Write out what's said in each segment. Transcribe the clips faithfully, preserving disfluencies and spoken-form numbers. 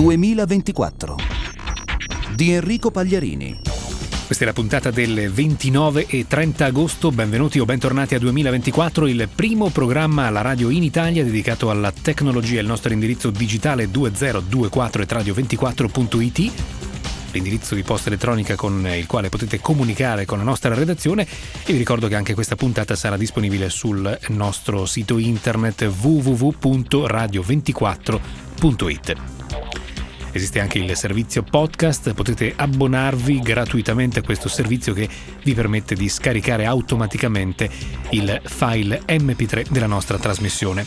duemilaventiquattro di Enrico Pagliarini. Questa è la puntata del ventinove e trenta agosto. Benvenuti o bentornati a duemilaventiquattro, il primo programma alla radio in Italia dedicato alla tecnologia. Il nostro indirizzo digitale duemilaventiquattro at radio ventiquattro punto it, l'indirizzo di posta elettronica con il quale potete comunicare con la nostra redazione, e vi ricordo che anche questa puntata sarà disponibile sul nostro sito internet w w w punto radio ventiquattro punto it. Esiste anche il servizio podcast, potete abbonarvi gratuitamente a questo servizio che vi permette di scaricare automaticamente il file emme pi tre della nostra trasmissione.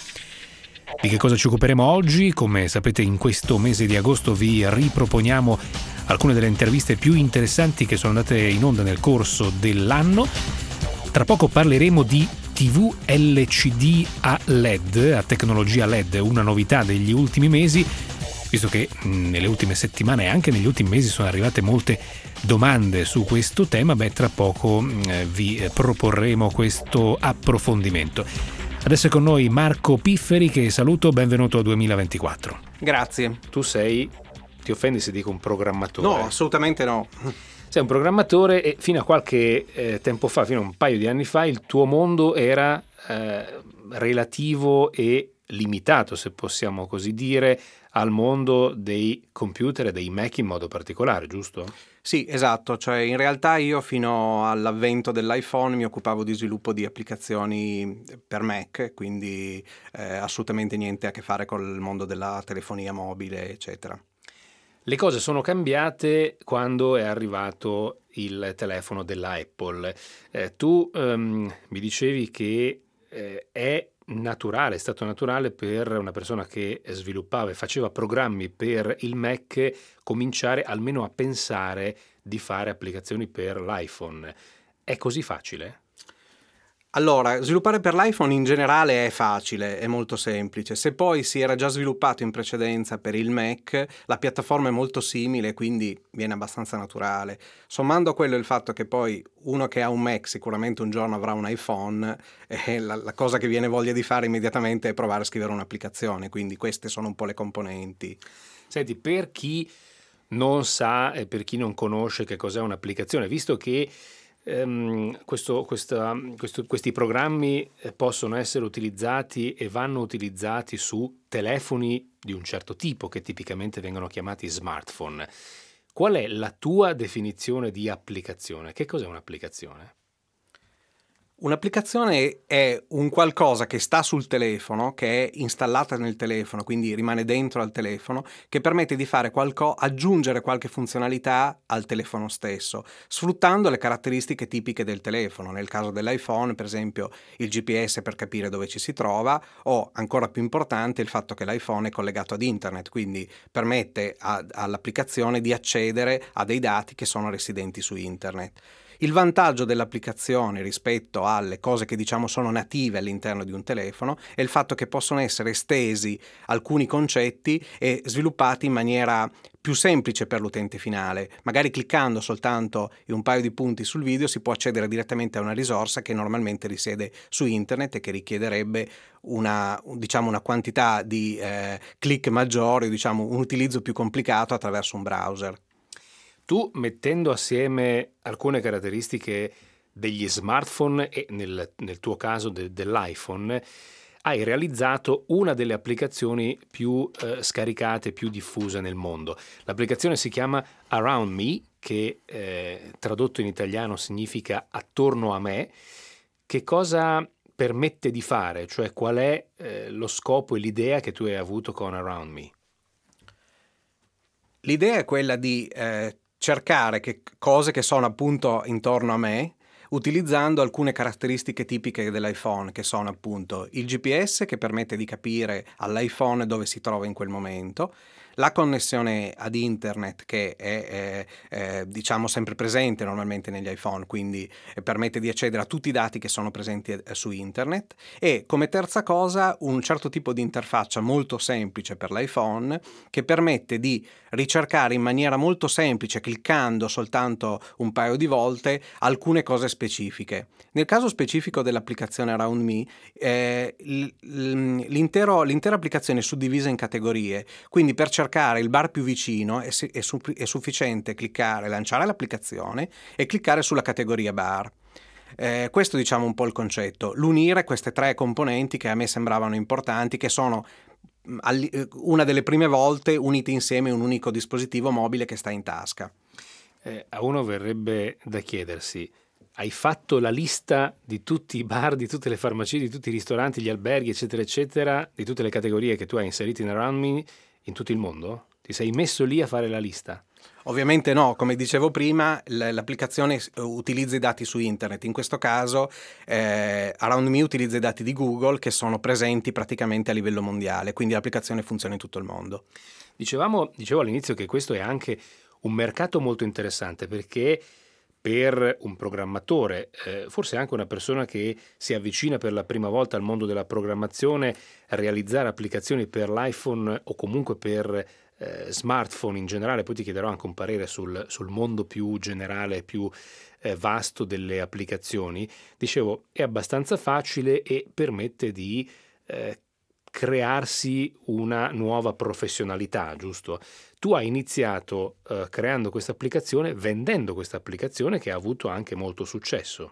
Di che cosa ci occuperemo oggi? Come sapete, in questo mese di agosto vi riproponiamo alcune delle interviste più interessanti che sono andate in onda nel corso dell'anno. Tra poco parleremo di tivù elle ci di a led, a tecnologia led, una novità degli ultimi mesi, visto che nelle ultime settimane e anche negli ultimi mesi sono arrivate molte domande su questo tema. Beh, tra poco eh, vi proporremo questo approfondimento. Adesso è con noi Marco Pifferi, che saluto, benvenuto a duemilaventiquattro. Grazie. Tu sei, ti offendi se dico un programmatore? No, assolutamente no. Sei un programmatore e fino a qualche eh, tempo fa, fino a un paio di anni fa, il tuo mondo era eh, relativo e limitato, se possiamo così dire, al mondo dei computer e dei Mac in modo particolare, giusto? Sì, esatto, cioè in realtà io fino all'avvento dell'iPhone mi occupavo di sviluppo di applicazioni per Mac, quindi eh, assolutamente niente a che fare col mondo della telefonia mobile, eccetera. Le cose sono cambiate quando è arrivato il telefono della Apple. Eh, tu um, mi dicevi che eh, è naturale, è stato naturale per una persona che sviluppava e faceva programmi per il Mac cominciare almeno a pensare di fare applicazioni per l'iPhone. È così facile? Allora, sviluppare per l'iPhone in generale è facile, è molto semplice. Se poi si era già sviluppato in precedenza per il Mac, la piattaforma è molto simile, quindi viene abbastanza naturale. Sommando a quello il fatto che poi uno che ha un Mac sicuramente un giorno avrà un iPhone, e la, la cosa che viene voglia di fare immediatamente è provare a scrivere un'applicazione, quindi queste sono un po' le componenti. Senti, per chi non sa e per chi non conosce che cos'è un'applicazione, visto che Um, questo, questa, questo, questi programmi possono essere utilizzati e vanno utilizzati su telefoni di un certo tipo che tipicamente vengono chiamati smartphone. Qual è la tua definizione di applicazione? Che cos'è un'applicazione? Un'applicazione è un qualcosa che sta sul telefono, che è installata nel telefono, quindi rimane dentro al telefono, che permette di fare qualco, aggiungere qualche funzionalità al telefono stesso, sfruttando le caratteristiche tipiche del telefono. Nel caso dell'iPhone, per esempio, il G P S per capire dove ci si trova, o ancora più importante il fatto che l'iPhone è collegato ad internet, quindi permette a, all'applicazione di accedere a dei dati che sono residenti su internet. Il vantaggio dell'applicazione rispetto alle cose che diciamo sono native all'interno di un telefono è il fatto che possono essere estesi alcuni concetti e sviluppati in maniera più semplice per l'utente finale. Magari cliccando soltanto un paio di punti sul video si può accedere direttamente a una risorsa che normalmente risiede su internet e che richiederebbe una, diciamo, una quantità di eh, click maggiori, diciamo un utilizzo più complicato attraverso un browser. Tu, mettendo assieme alcune caratteristiche degli smartphone e nel, nel tuo caso de, dell'iPhone, hai realizzato una delle applicazioni più eh, scaricate, più diffuse nel mondo. L'applicazione si chiama Around Me, che eh, tradotto in italiano significa attorno a me. Che cosa permette di fare? Cioè, qual è eh, lo scopo e l'idea che tu hai avuto con Around Me? L'idea è quella di eh, cercare che cose che sono appunto intorno a me, utilizzando alcune caratteristiche tipiche dell'iPhone, che sono appunto il G P S, che permette di capire all'iPhone dove si trova in quel momento, la connessione ad internet, che è, è, è diciamo sempre presente normalmente negli iPhone, quindi permette di accedere a tutti i dati che sono presenti su internet, e come terza cosa un certo tipo di interfaccia molto semplice per l'iPhone che permette di ricercare in maniera molto semplice, cliccando soltanto un paio di volte, alcune cose specifiche. Nel caso specifico dell'applicazione Around Me, eh, l'intero, l'intera applicazione è suddivisa in categorie, quindi per cercare cercare il bar più vicino è, è, su, è sufficiente cliccare, lanciare l'applicazione e cliccare sulla categoria bar. Eh, questo diciamo un po' il concetto, l'unire queste tre componenti che a me sembravano importanti, che sono una delle prime volte unite insieme in un unico dispositivo mobile che sta in tasca. Eh, a uno verrebbe da chiedersi: hai fatto la lista di tutti i bar, di tutte le farmacie, di tutti i ristoranti, gli alberghi, eccetera, eccetera, di tutte le categorie che tu hai inserito in Around Me in tutto il mondo? Ti sei messo lì a fare la lista? Ovviamente no, come dicevo prima, l'applicazione utilizza i dati su internet, in questo caso eh, Around Me utilizza i dati di Google che sono presenti praticamente a livello mondiale, quindi l'applicazione funziona in tutto il mondo. Dicevamo, dicevo all'inizio che questo è anche un mercato molto interessante, perché per un programmatore, eh, forse anche una persona che si avvicina per la prima volta al mondo della programmazione, realizzare applicazioni per l'iPhone o comunque per eh, smartphone in generale, poi ti chiederò anche un parere sul, sul mondo più generale, più eh, vasto delle applicazioni, dicevo, è abbastanza facile e permette di eh, crearsi una nuova professionalità, giusto? Tu hai iniziato eh, creando questa applicazione, vendendo questa applicazione che ha avuto anche molto successo.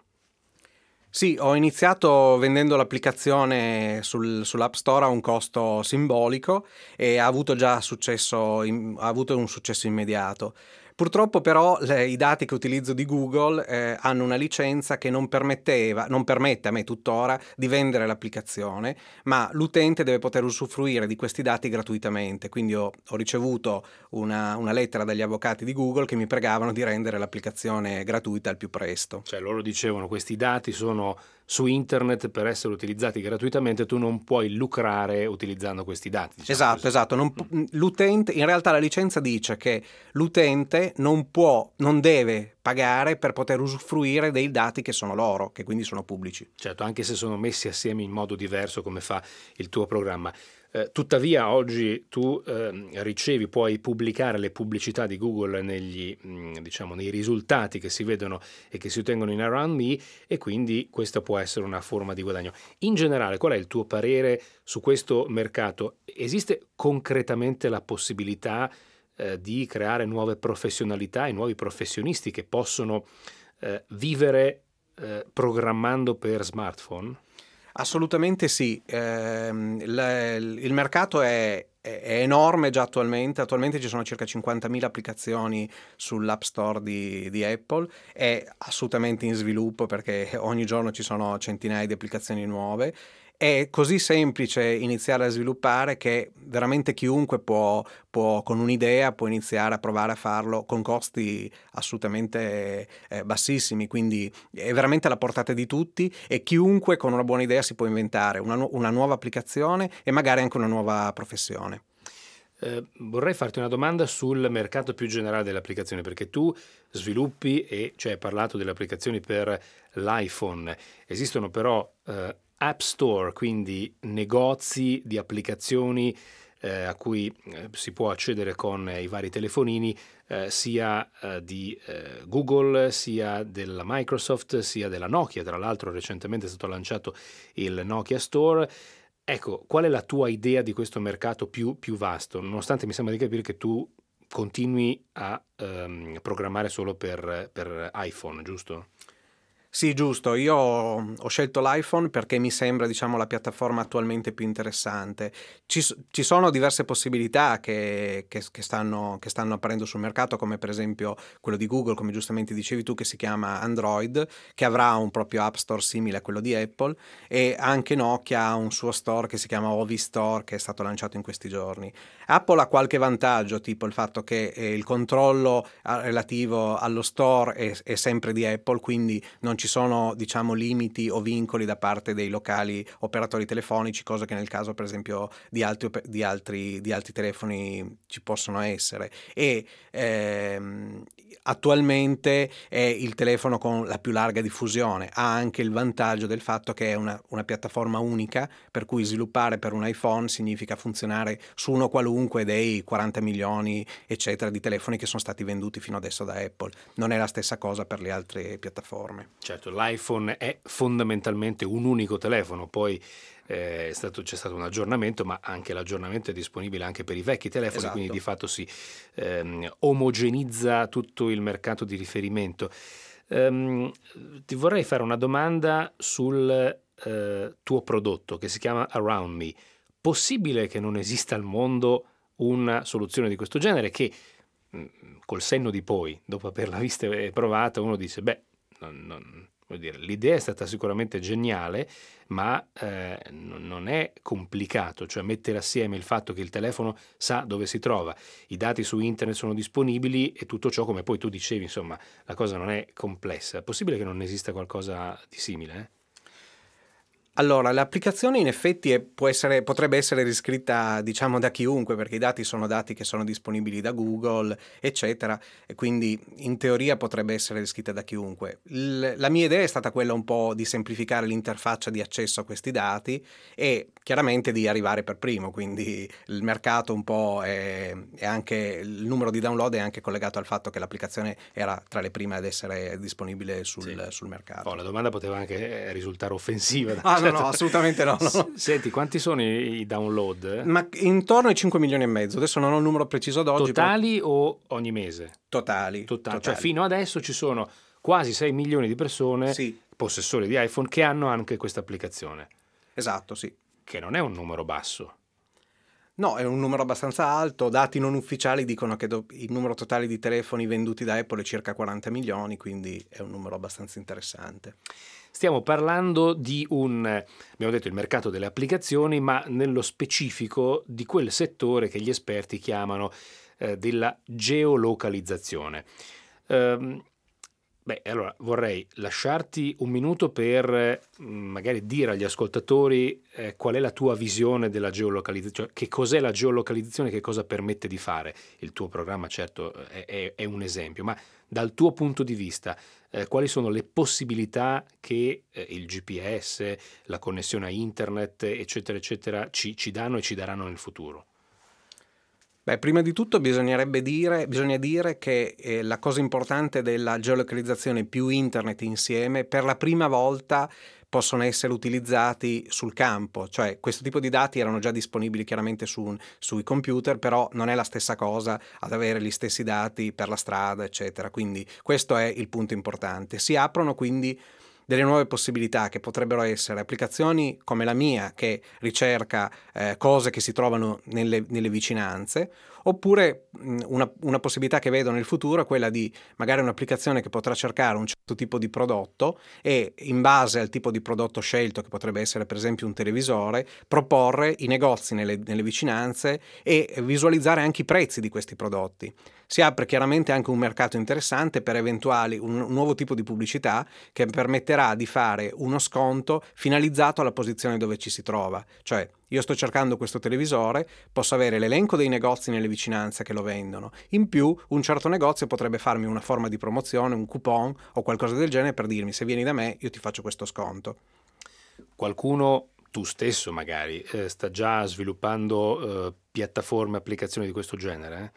Sì, ho iniziato vendendo l'applicazione sul, sull'App Store a un costo simbolico e ha avuto già successo, in, ha avuto un successo immediato. Purtroppo però le, i dati che utilizzo di Google eh, hanno una licenza che non permetteva, non permette a me tuttora di vendere l'applicazione, ma l'utente deve poter usufruire di questi dati gratuitamente. Quindi ho, ho ricevuto una, una lettera dagli avvocati di Google che mi pregavano di rendere l'applicazione gratuita al più presto. Cioè loro dicevano: questi dati sono su internet per essere utilizzati gratuitamente, tu non puoi lucrare utilizzando questi dati. Diciamo esatto, così. esatto. Non, l'utente, in realtà la licenza dice che l'utente non può, non deve pagare per poter usufruire dei dati che sono loro, che quindi sono pubblici. Certo, anche se sono messi assieme in modo diverso come fa il tuo programma. Eh, tuttavia oggi tu eh, ricevi, puoi pubblicare le pubblicità di Google negli, mh, diciamo, nei risultati che si vedono e che si ottengono in Around Me, e quindi questa può essere una forma di guadagno. In generale, qual è il tuo parere su questo mercato? Esiste concretamente la possibilità eh, di creare nuove professionalità e nuovi professionisti che possono eh, vivere eh, programmando per smartphone? Assolutamente sì, eh, il, il mercato è, è enorme già attualmente, attualmente ci sono circa cinquantamila applicazioni sull'App Store di, di Apple, è assolutamente in sviluppo perché ogni giorno ci sono centinaia di applicazioni nuove. È così semplice iniziare a sviluppare che veramente chiunque può, può con un'idea può iniziare a provare a farlo con costi assolutamente eh, bassissimi, quindi è veramente alla portata di tutti e chiunque con una buona idea si può inventare una, nu- una nuova applicazione e magari anche una nuova professione. Eh, vorrei farti una domanda sul mercato più generale delle applicazioni, perché tu sviluppi e cioè hai parlato delle applicazioni per l'iPhone. Esistono però eh, App Store, quindi negozi di applicazioni eh, a cui eh, si può accedere con eh, i vari telefonini, eh, sia eh, di eh, Google, sia della Microsoft, sia della Nokia. Tra l'altro recentemente è stato lanciato il Nokia Store. Ecco, qual è la tua idea di questo mercato più, più vasto? Nonostante mi sembra di capire che tu continui a um, programmare solo per, per iPhone, giusto? Sì, giusto. Io ho scelto l'iPhone perché mi sembra, diciamo, la piattaforma attualmente più interessante. Ci, ci sono diverse possibilità che, che, che, stanno, che stanno apparendo sul mercato, come per esempio quello di Google, come giustamente dicevi tu, che si chiama Android, che avrà un proprio App Store simile a quello di Apple, e anche Nokia ha un suo store che si chiama Ovi Store, che è stato lanciato in questi giorni. Apple ha qualche vantaggio, tipo il fatto che eh, il controllo relativo allo store è, è sempre di Apple, quindi non ci ci sono, diciamo, limiti o vincoli da parte dei locali operatori telefonici, cosa che nel caso per esempio di altri, di altri, di altri telefoni ci possono essere. E ehm, attualmente è il telefono con la più larga diffusione, ha anche il vantaggio del fatto che è una, una piattaforma unica, per cui sviluppare per un iPhone significa funzionare su uno qualunque dei quaranta milioni eccetera di telefoni che sono stati venduti fino adesso da Apple. Non è la stessa cosa per le altre piattaforme. Certo. Certo, l'iPhone è fondamentalmente un unico telefono, poi eh, è stato, c'è stato un aggiornamento, ma anche l'aggiornamento è disponibile anche per i vecchi telefoni, Esatto. quindi di fatto si ehm, omogenizza tutto il mercato di riferimento. Um, ti vorrei fare una domanda sul uh, tuo prodotto che si chiama Around Me. Possibile che non esista al mondo una soluzione di questo genere che mh, col senno di poi, dopo averla vista e provata, uno dice beh, non, non, vuol dire, l'idea è stata sicuramente geniale, ma eh, non è complicato, cioè mettere assieme il fatto che il telefono sa dove si trova, i dati su internet sono disponibili e tutto ciò, come poi tu dicevi, insomma, la cosa non è complessa. È possibile che non esista qualcosa di simile? Eh? Allora, l'applicazione in effetti è, può essere, potrebbe essere riscritta, diciamo, da chiunque, perché i dati sono dati che sono disponibili da Google, eccetera, e quindi in teoria potrebbe essere riscritta da chiunque. Il, la mia idea è stata quella un po' di semplificare l'interfaccia di accesso a questi dati e chiaramente di arrivare per primo, quindi il mercato un po' è, è anche, il numero di download è anche collegato al fatto che l'applicazione era tra le prime ad essere disponibile sul, sì. sul mercato. Oh, la domanda poteva anche risultare offensiva. Ah, no, no, assolutamente no, no. Senti, quanti sono i, i download? Ma intorno ai cinque milioni e mezzo, adesso non ho il numero preciso ad oggi. Totali però... o ogni mese? Totali. Totali. Totali. Cioè fino adesso ci sono quasi sei milioni di persone, sì. possessori di iPhone, che hanno anche questa applicazione. Esatto, sì. Che non è un numero basso. No, è un numero abbastanza alto, dati non ufficiali dicono che do- il numero totale di telefoni venduti da Apple è circa quaranta milioni, quindi è un numero abbastanza interessante. Stiamo parlando di un, abbiamo detto, il mercato delle applicazioni, ma nello specifico di quel settore che gli esperti chiamano eh, della geolocalizzazione. Um, Beh, allora vorrei lasciarti un minuto per eh, magari dire agli ascoltatori eh, qual è la tua visione della geolocalizzazione, che cos'è la geolocalizzazione, che cosa permette di fare. Il tuo programma certo è, è, è un esempio, ma dal tuo punto di vista eh, quali sono le possibilità che eh, il G P S, la connessione a internet, eccetera, eccetera, ci, ci danno e ci daranno nel futuro? Beh, prima di tutto bisognerebbe dire, bisogna dire che eh, la cosa importante della geolocalizzazione più internet insieme, per la prima volta possono essere utilizzati sul campo, cioè questo tipo di dati erano già disponibili chiaramente su, sui computer, però non è la stessa cosa ad avere gli stessi dati per la strada, eccetera. Quindi questo è il punto importante. Si aprono quindi delle nuove possibilità che potrebbero essere applicazioni come la mia che ricerca eh, cose che si trovano nelle, nelle vicinanze, oppure mh, una, una possibilità che vedo nel futuro è quella di magari un'applicazione che potrà cercare un certo tipo di prodotto e in base al tipo di prodotto scelto, che potrebbe essere per esempio un televisore, proporre i negozi nelle, nelle vicinanze e visualizzare anche i prezzi di questi prodotti. Si apre chiaramente anche un mercato interessante per eventuali un, un nuovo tipo di pubblicità che permetterà di fare uno sconto finalizzato alla posizione dove ci si trova. Cioè, io sto cercando questo televisore, posso avere l'elenco dei negozi nelle vicinanze che lo vendono. In più, un certo negozio potrebbe farmi una forma di promozione, un coupon o qualcosa del genere per dirmi: se vieni da me io ti faccio questo sconto. Qualcuno, tu stesso magari, eh, sta già sviluppando eh, piattaforme, applicazioni di questo genere? Eh?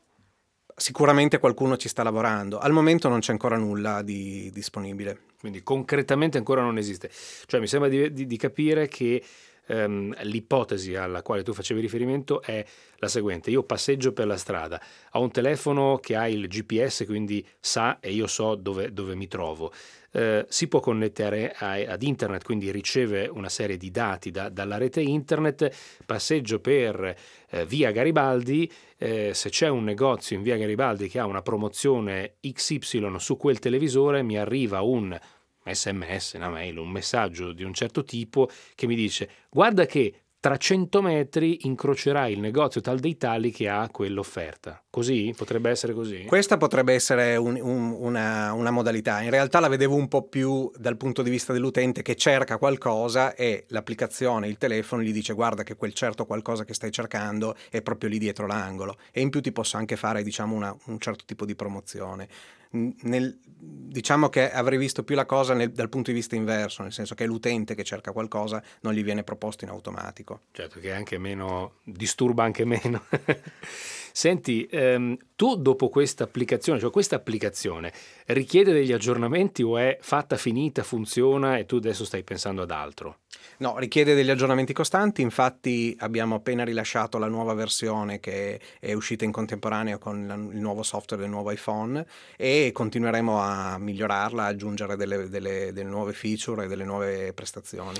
Sicuramente qualcuno ci sta lavorando. Al momento non c'è ancora nulla di disponibile. Quindi concretamente ancora non esiste. Cioè mi sembra di, di, di capire che ehm, l'ipotesi alla quale tu facevi riferimento è la seguente: io passeggio per la strada, ho un telefono che ha il G P S, quindi sa e io so dove, dove mi trovo. Eh, si può connettere a, ad internet, quindi riceve una serie di dati da, dalla rete internet, passeggio per eh, via Garibaldi, eh, se c'è un negozio in via Garibaldi che ha una promozione X Y su quel televisore, mi arriva un S M S, una mail, un messaggio di un certo tipo che mi dice: guarda che tra cento metri incrocerai il negozio tal dei tali che ha quell'offerta. Così? Potrebbe essere così? Questa potrebbe essere un, un, una, una modalità. In realtà la vedevo un po' più dal punto di vista dell'utente che cerca qualcosa e l'applicazione, il telefono gli dice: guarda che quel certo qualcosa che stai cercando è proprio lì dietro l'angolo, e in più ti posso anche fare, diciamo, una, un certo tipo di promozione. Nel, diciamo che avrei visto più la cosa nel, dal punto di vista inverso, nel senso che è l'utente che cerca qualcosa, non gli viene proposto in automatico. Certo, che è anche meno, disturba anche meno. Senti, ehm, tu dopo questa applicazione, cioè questa applicazione richiede degli aggiornamenti o è fatta, finita, funziona e tu adesso stai pensando ad altro? No, richiede degli aggiornamenti costanti, infatti abbiamo appena rilasciato la nuova versione che è uscita in contemporanea con la- il nuovo software del nuovo iPhone e continueremo a migliorarla, a aggiungere delle, delle- delle nuove feature e delle nuove prestazioni.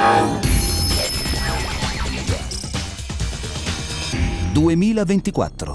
duemilaventiquattro.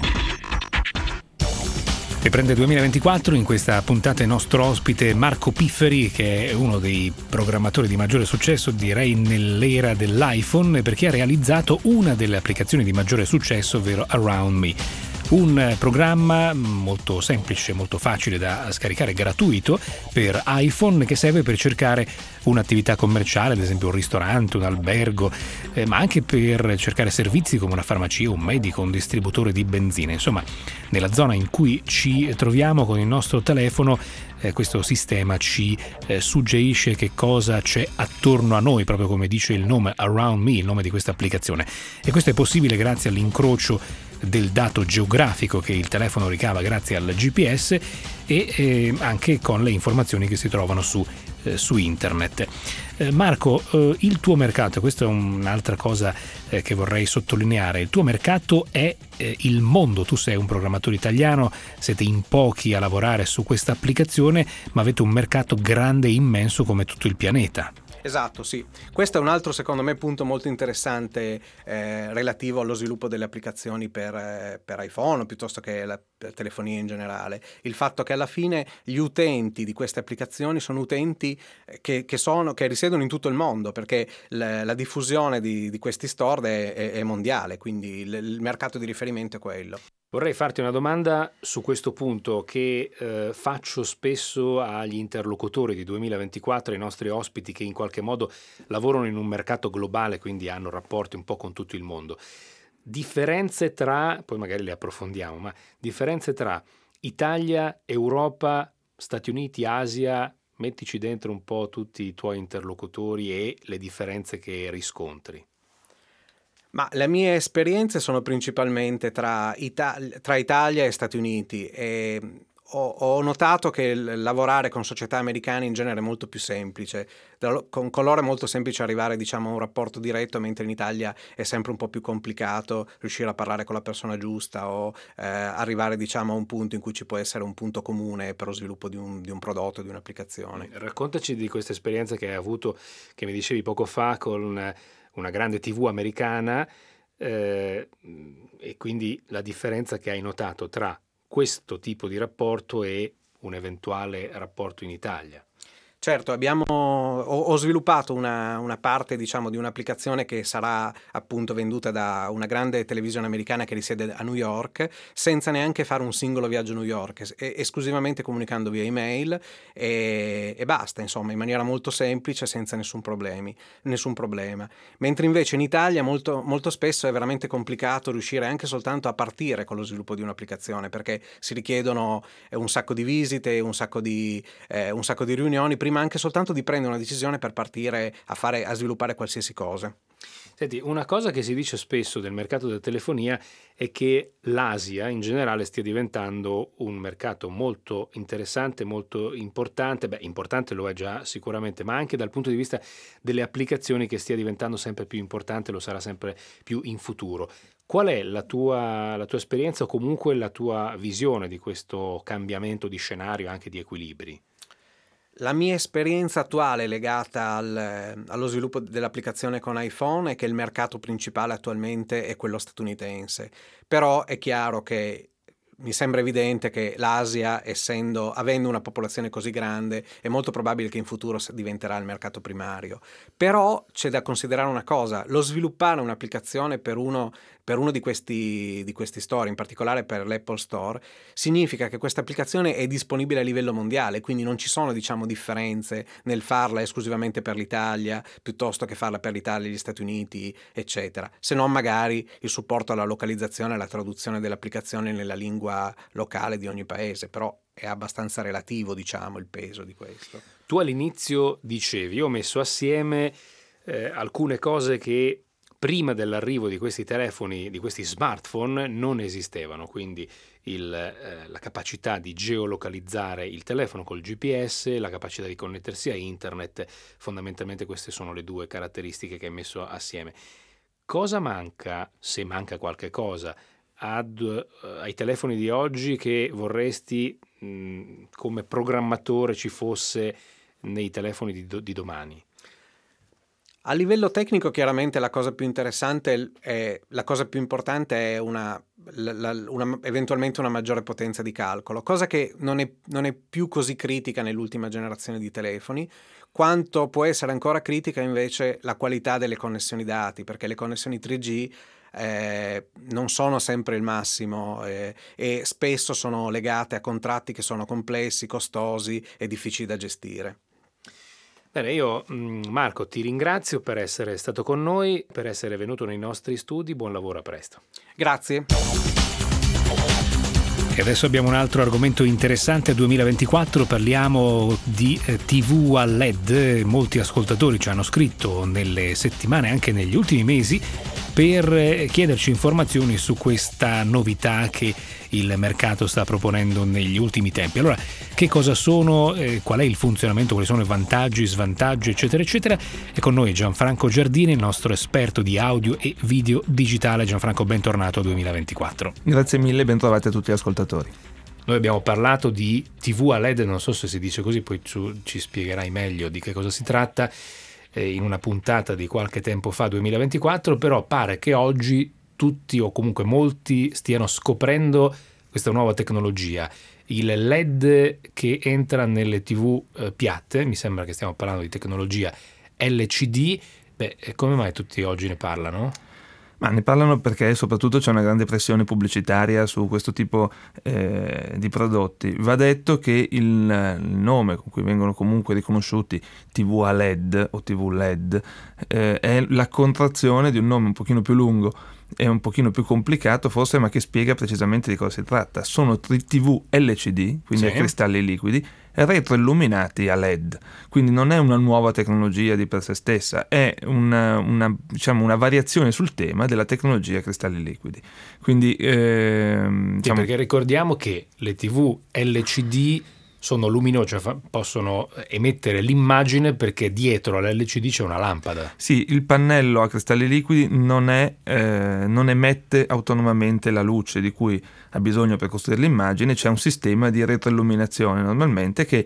Riprende duemilaventiquattro, in questa puntata il nostro ospite Marco Pifferi, che è uno dei programmatori di maggiore successo, direi nell'era dell'iPhone, perché ha realizzato una delle applicazioni di maggiore successo, ovvero Around Me. Un programma molto semplice, molto facile da scaricare, gratuito per iPhone, che serve per cercare un'attività commerciale, ad esempio un ristorante, un albergo, eh, ma anche per cercare servizi come una farmacia, un medico, un distributore di benzina. Insomma, nella zona in cui ci troviamo con il nostro telefono, eh, questo sistema ci eh, suggerisce che cosa c'è attorno a noi, proprio come dice il nome Around Me, il nome di questa applicazione. E questo è possibile grazie all'incrocio del dato geografico che il telefono ricava grazie al G P S e eh, anche con le informazioni che si trovano su, eh, su internet. Eh, Marco, eh, il tuo mercato, questa è un'altra cosa eh, che vorrei sottolineare, il tuo mercato è eh, il mondo. Tu sei un programmatore italiano, siete in pochi a lavorare su questa applicazione, ma avete un mercato grande e immenso come tutto il pianeta. Esatto, sì. Questo è un altro, secondo me, punto molto interessante eh, relativo allo sviluppo delle applicazioni per, eh, per iPhone, piuttosto che la per telefonia in generale. Il fatto che alla fine gli utenti di queste applicazioni sono utenti che, che, sono, che risiedono in tutto il mondo, perché la, la diffusione di, di questi store è, è mondiale, quindi il, il mercato di riferimento è quello. Vorrei farti una domanda su questo punto che eh, faccio spesso agli interlocutori di duemilaventiquattro, ai nostri ospiti che in qualche modo lavorano in un mercato globale, quindi hanno rapporti un po' con tutto il mondo. Differenze tra, poi magari le approfondiamo, ma differenze tra Italia, Europa, Stati Uniti, Asia, mettici dentro un po' tutti i tuoi interlocutori e le differenze che riscontri. Ma le mie esperienze sono principalmente tra, Ita- tra Italia e Stati Uniti e ho, ho notato che il lavorare con società americane in genere è molto più semplice. Con, con loro è molto semplice arrivare, diciamo, a un rapporto diretto, mentre in Italia è sempre un po' più complicato riuscire a parlare con la persona giusta o eh, arrivare, diciamo, a un punto in cui ci può essere un punto comune per lo sviluppo di un, di un prodotto, di un'applicazione. Raccontaci di questa esperienza che hai avuto, che mi dicevi poco fa, con una grande tivù americana eh, e quindi la differenza che hai notato tra questo tipo di rapporto e un eventuale rapporto in Italia. Certo, abbiamo, ho, ho sviluppato una, una parte, diciamo, di un'applicazione che sarà appunto venduta da una grande televisione americana che risiede a New York, senza neanche fare un singolo viaggio a New York, es- esclusivamente comunicando via email e, e basta, insomma, in maniera molto semplice, senza nessun, problemi, nessun problema. Mentre invece in Italia molto, molto spesso è veramente complicato riuscire anche soltanto a partire con lo sviluppo di un'applicazione, perché si richiedono un sacco di visite, un sacco di, eh, un sacco di riunioni, prima anche soltanto di prendere una decisione per partire a fare a sviluppare qualsiasi cosa. Senti, una cosa che si dice spesso del mercato della telefonia è che l'Asia in generale stia diventando un mercato molto interessante, molto importante. Beh, importante lo è già sicuramente, ma anche dal punto di vista delle applicazioni che stia diventando sempre più importante, lo sarà sempre più in futuro. Qual è la tua, la tua esperienza o comunque la tua visione di questo cambiamento di scenario, anche di equilibri? La mia esperienza attuale legata al, allo sviluppo dell'applicazione con iPhone è che il mercato principale attualmente è quello statunitense, però è chiaro che mi sembra evidente che l'Asia, essendo, avendo una popolazione così grande, è molto probabile che in futuro diventerà il mercato primario. Però c'è da considerare una cosa: lo sviluppare un'applicazione per uno, per uno di questi, di questi store, in particolare per l'Apple Store, significa che questa applicazione è disponibile a livello mondiale, quindi non ci sono, diciamo, differenze nel farla esclusivamente per l'Italia, piuttosto che farla per l'Italia, gli Stati Uniti, eccetera. Se non magari il supporto alla localizzazione e alla traduzione dell'applicazione nella lingua locale di ogni paese, però è abbastanza relativo, diciamo, il peso di questo. Tu all'inizio dicevi: io ho messo assieme eh, alcune cose che prima dell'arrivo di questi telefoni, di questi smartphone, non esistevano, quindi il, eh, la capacità di geolocalizzare il telefono col G P S, la capacità di connettersi a internet, fondamentalmente queste sono le due caratteristiche che hai messo assieme. Cosa manca, se manca qualche cosa, ad, uh, ai telefoni di oggi che vorresti mh, come programmatore ci fosse nei telefoni di, do- di domani? A livello tecnico chiaramente la cosa più interessante è, la cosa più importante è una, la, la, una, eventualmente una maggiore potenza di calcolo, cosa che non è, non è più così critica nell'ultima generazione di telefoni, quanto può essere ancora critica invece la qualità delle connessioni dati, perché le connessioni tre G eh, non sono sempre il massimo eh, e spesso sono legate a contratti che sono complessi, costosi e difficili da gestire. Bene, io Marco ti ringrazio per essere stato con noi, per essere venuto nei nostri studi, buon lavoro, a presto. Grazie. E adesso abbiamo un altro argomento interessante. duemilaventiquattro, parliamo di eh, tivù a L E D. Molti ascoltatori ci hanno scritto nelle settimane, anche negli ultimi mesi, per eh, chiederci informazioni su questa novità che il mercato sta proponendo negli ultimi tempi. Allora, che cosa sono, eh, qual è il funzionamento, quali sono i vantaggi, svantaggi, eccetera, eccetera. È con noi Gianfranco Giardini, il nostro esperto di audio e video digitale. Gianfranco, bentornato a duemilaventiquattro. Grazie mille, ben trovati a tutti gli ascoltatori. Noi abbiamo parlato di tivù a L E D, non so se si dice così, poi tu ci spiegherai meglio di che cosa si tratta, eh, in una puntata di qualche tempo fa, duemilaventiquattro, però pare che oggi tutti o comunque molti stiano scoprendo questa nuova tecnologia, il L E D che entra nelle tivù eh, piatte. Mi sembra che stiamo parlando di tecnologia L C D. Beh, come mai tutti oggi ne parlano? Ma ne parlano perché soprattutto c'è una grande pressione pubblicitaria su questo tipo eh, di prodotti. Va detto che il, il nome con cui vengono comunque riconosciuti tivù a L E D o tivù L E D eh, è la contrazione di un nome un pochino più lungo e un pochino più complicato forse, ma che spiega precisamente di cosa si tratta. Sono tivù L C D, quindi sì, a cristalli liquidi, retroilluminati a L E D, quindi non è una nuova tecnologia di per sé stessa, è una, una, diciamo, una variazione sul tema della tecnologia a cristalli liquidi. Quindi, ehm, sì, diciamo, perché ricordiamo che le tivù L C D sono luminose, cioè possono emettere l'immagine perché dietro all'L C D c'è una lampada. Sì, il pannello a cristalli liquidi non, è, eh, non emette autonomamente la luce di cui ha bisogno per costruire l'immagine, c'è un sistema di retroilluminazione normalmente che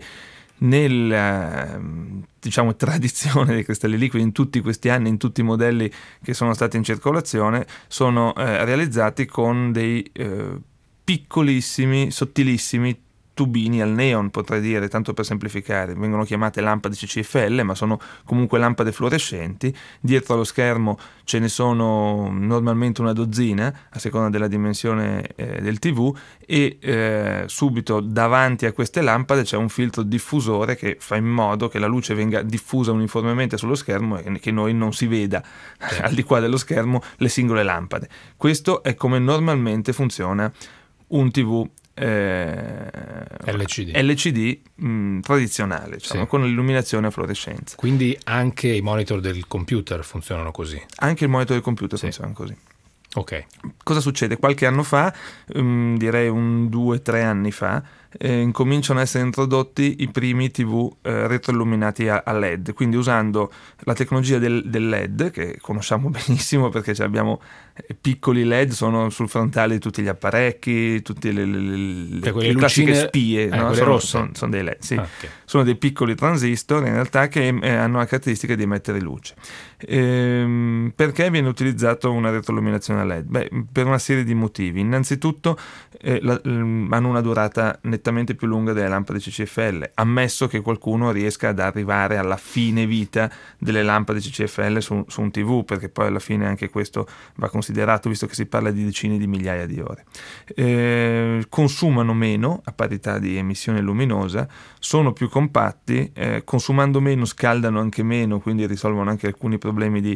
nella diciamo tradizione dei cristalli liquidi in tutti questi anni, in tutti i modelli che sono stati in circolazione, sono eh, realizzati con dei eh, piccolissimi, sottilissimi tubini al neon, potrei dire, tanto per semplificare. Vengono chiamate lampade C C F L, ma sono comunque lampade fluorescenti. Dietro allo schermo ce ne sono normalmente una dozzina a seconda della dimensione eh, del tivù e eh, subito davanti a queste lampade c'è un filtro diffusore che fa in modo che la luce venga diffusa uniformemente sullo schermo e che noi non si veda sì. al di qua dello schermo le singole lampade. Questo è come normalmente funziona un tivù Eh, L C D, L C D mh, tradizionale, diciamo, sì, con l'illuminazione a fluorescenza. Quindi anche i monitor del computer funzionano così? Anche il monitor del computer sì. funziona così. Ok. Cosa succede? Qualche anno fa, um, direi un due o tre anni fa, eh, incominciano a essere introdotti i primi tivù eh, retroilluminati a, a L E D, quindi usando la tecnologia del, del L E D, che conosciamo benissimo perché abbiamo eh, piccoli L E D, sono sul frontale di tutti gli apparecchi, tutte le, le, le, le, le classiche spie, eh, no? quelle sono, rosse. Sono, sono dei L E D, sì. Ah, okay. Sono dei piccoli transistor in realtà che eh, hanno la caratteristica di emettere luce. Ehm, perché viene utilizzato una retroilluminazione a L E D? Beh, per una serie di motivi. Innanzitutto eh, la, l, hanno una durata nettamente più lunga delle lampade C C F L, ammesso che qualcuno riesca ad arrivare alla fine vita delle lampade C C F L su, su un tivù, perché poi alla fine anche questo va considerato, visto che si parla di decine di migliaia di ore. Eh, consumano meno a parità di emissione luminosa, sono più compatti, eh, consumando meno scaldano anche meno, quindi risolvono anche alcuni problemi di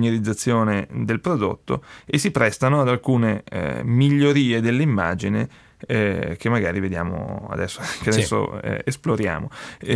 ingegnerizzazione del prodotto e si prestano ad alcune eh, migliorie dell'immagine eh, che magari vediamo adesso, che adesso sì. eh, esploriamo.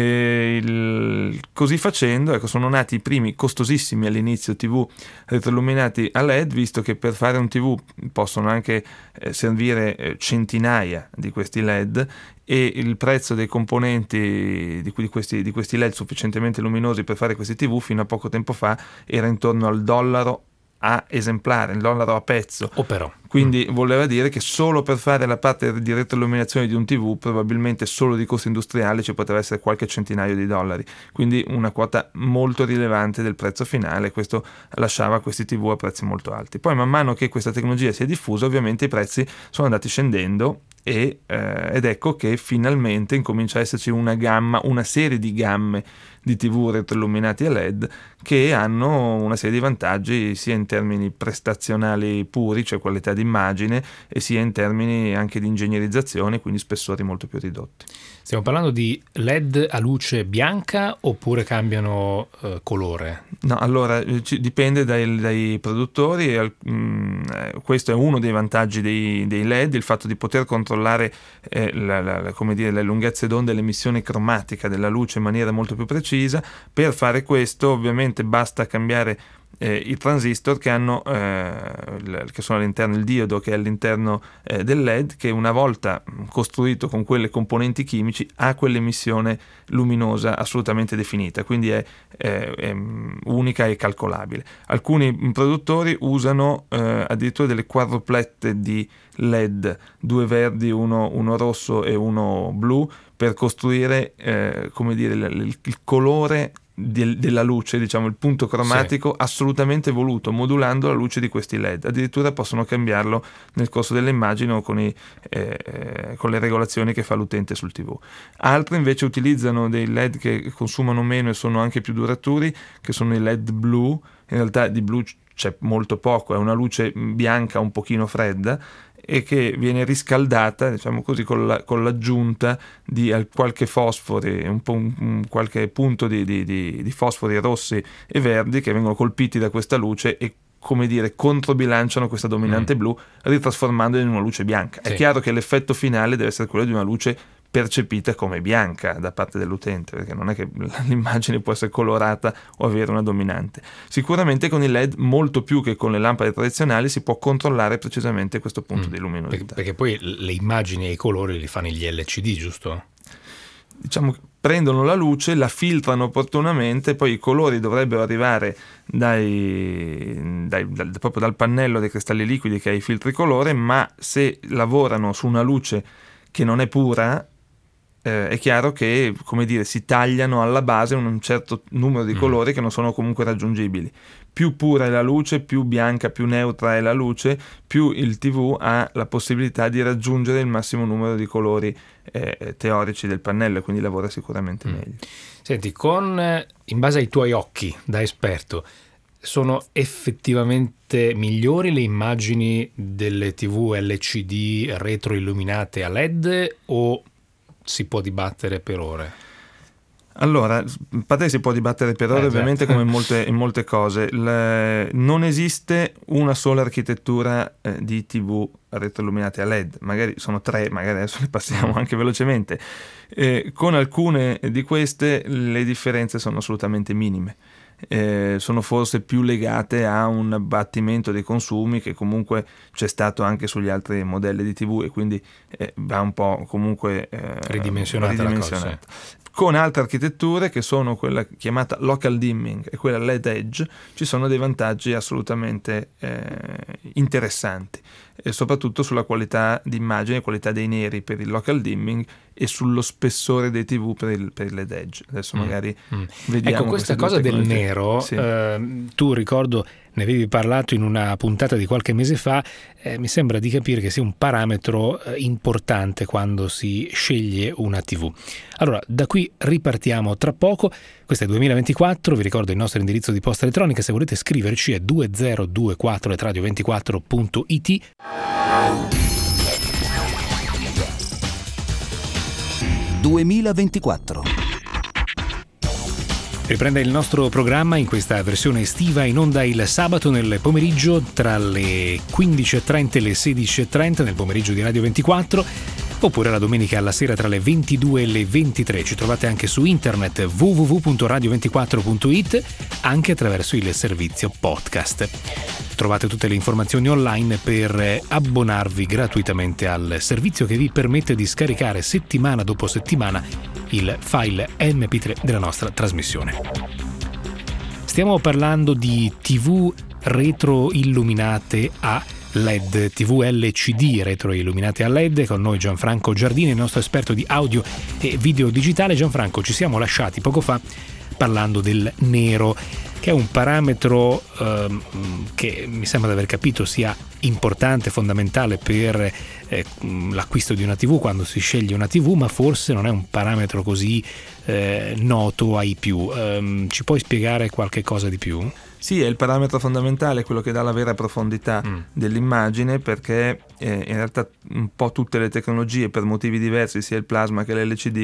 E il, così facendo, ecco, sono nati i primi costosissimi all'inizio tivù retroilluminati a L E D, visto che per fare un tivù possono anche eh, servire eh, centinaia di questi L E D, e il prezzo dei componenti di, di, questi, di questi L E D sufficientemente luminosi per fare questi tivù fino a poco tempo fa era intorno al dollaro a esemplare, il dollaro a pezzo. Oh, però. Quindi mm. voleva dire che solo per fare la parte di retroilluminazione di un tivù, probabilmente solo di costo industriale, ci poteva essere qualche centinaio di dollari, quindi una quota molto rilevante del prezzo finale. Questo lasciava questi tivù a prezzi molto alti. Poi man mano che questa tecnologia si è diffusa, ovviamente i prezzi sono andati scendendo e, eh, ed ecco che finalmente incomincia a esserci una gamma, una serie di gamme di tivù retroilluminati a L E D che hanno una serie di vantaggi sia in termini prestazionali puri, cioè qualità di immagine, e sia in termini anche di ingegnerizzazione, quindi spessori molto più ridotti. Stiamo parlando di L E D a luce bianca oppure cambiano eh, colore? No, allora ci, dipende dai, dai produttori. E, mh, questo è uno dei vantaggi dei, dei L E D, il fatto di poter controllare eh, la, la, come dire, le lunghezze d'onda e l'emissione cromatica della luce in maniera molto più precisa. Per fare questo ovviamente basta cambiare Eh, i transistor che hanno eh, il, che sono all'interno, il diodo che è all'interno eh, del L E D, che una volta costruito con quelle componenti chimici ha quell'emissione luminosa assolutamente definita, quindi è, è, è unica e calcolabile. Alcuni produttori usano eh, addirittura delle quadruplette di L E D, due verdi, uno, uno rosso e uno blu, per costruire eh, come dire il, il colore della luce, diciamo il punto cromatico, sì, assolutamente voluto, modulando la luce di questi L E D. Addirittura possono cambiarlo nel corso delle immagini o con, i, eh, con le regolazioni che fa l'utente sul tivù. Altri invece utilizzano dei L E D che consumano meno e sono anche più duraturi, che sono i L E D blu. In realtà di blu c'è molto poco, è una luce bianca un pochino fredda e che viene riscaldata, diciamo così, con, la, con l'aggiunta di qualche fosfori, un po', un, qualche punto di, di, di, di fosfori rossi e verdi che vengono colpiti da questa luce e, come dire, controbilanciano questa dominante mm. blu, ritrasformandola in una luce bianca. Sì. È chiaro che l'effetto finale deve essere quello di una luce percepita come bianca da parte dell'utente, perché non è che l'immagine può essere colorata o avere una dominante. Sicuramente con i L E D, molto più che con le lampade tradizionali, si può controllare precisamente questo punto mm. di luminosità. Perché, perché poi le immagini e i colori li fanno gli L C D, giusto? Diciamo che prendono la luce, la filtrano opportunamente, poi i colori dovrebbero arrivare dai, dai, dal, proprio dal pannello dei cristalli liquidi che ha i filtri colore, ma se lavorano su una luce che non è pura, Eh, è chiaro che, come dire, si tagliano alla base un certo numero di colori mm. che non sono comunque raggiungibili. Più pura è la luce, più bianca, più neutra è la luce, più il tivù ha la possibilità di raggiungere il massimo numero di colori eh, teorici del pannello, e quindi lavora sicuramente mm. meglio. Senti, con in base ai tuoi occhi da esperto, sono effettivamente migliori le immagini delle tivù L C D retroilluminate a L E D o si può dibattere per ore? Allora, Patè si può dibattere per ore, eh, ovviamente, come in molte, in molte cose. Le, non esiste una sola architettura eh, di tivù retroilluminate a L E D, magari sono tre, magari adesso le passiamo anche velocemente. Eh, con alcune di queste le differenze sono assolutamente minime. Eh, sono forse più legate a un abbattimento dei consumi che comunque c'è stato anche sugli altri modelli di tivù, e quindi eh, va un po' comunque eh, ridimensionata, ridimensionata. La cosa, sì. Con altre architetture, che sono quella chiamata local dimming e quella L E D edge, ci sono dei vantaggi assolutamente eh, interessanti, e soprattutto sulla qualità di immagine, qualità dei neri per il local dimming e sullo spessore dei tivù per il, per il L E D edge. Adesso magari mm. vediamo. Ecco, questa cosa del nero, sì. eh, tu ricordo ne avevi parlato in una puntata di qualche mese fa, eh, mi sembra di capire che sia un parametro eh, importante quando si sceglie una tivù. Allora, da qui ripartiamo tra poco. Questo è duemilaventiquattro, vi ricordo il nostro indirizzo di posta elettronica, se volete scriverci è duemilaventiquattro at radio ventiquattro punto it. duemilaventiquattro. Riprende il nostro programma in questa versione estiva, in onda il sabato nel pomeriggio tra le quindici e trenta e le sedici e trenta nel pomeriggio di Radio ventiquattro, oppure la domenica alla sera tra le ventidue e le ventitré. Ci trovate anche su internet w w w punto radio ventiquattro punto i t, anche attraverso il servizio podcast. Trovate tutte le informazioni online per abbonarvi gratuitamente al servizio che vi permette di scaricare settimana dopo settimana il file emme pi tre della nostra trasmissione. Stiamo parlando di tivù retroilluminate a L E D, tivù L C D retroilluminate a L E D. Con noi Gianfranco Giardini, il nostro esperto di audio e video digitale. Gianfranco, ci siamo lasciati poco fa parlando del nero, che è un parametro ehm, che mi sembra di aver capito sia importante, fondamentale per eh, l'acquisto di una tivù, quando si sceglie una tivù, ma forse non è un parametro così eh, noto ai più. Ehm, ci puoi spiegare qualche cosa di più? Sì, è il parametro fondamentale, quello che dà la vera profondità mm. dell'immagine, perché eh, in realtà un po' tutte le tecnologie, per motivi diversi, sia il plasma che l'L C D,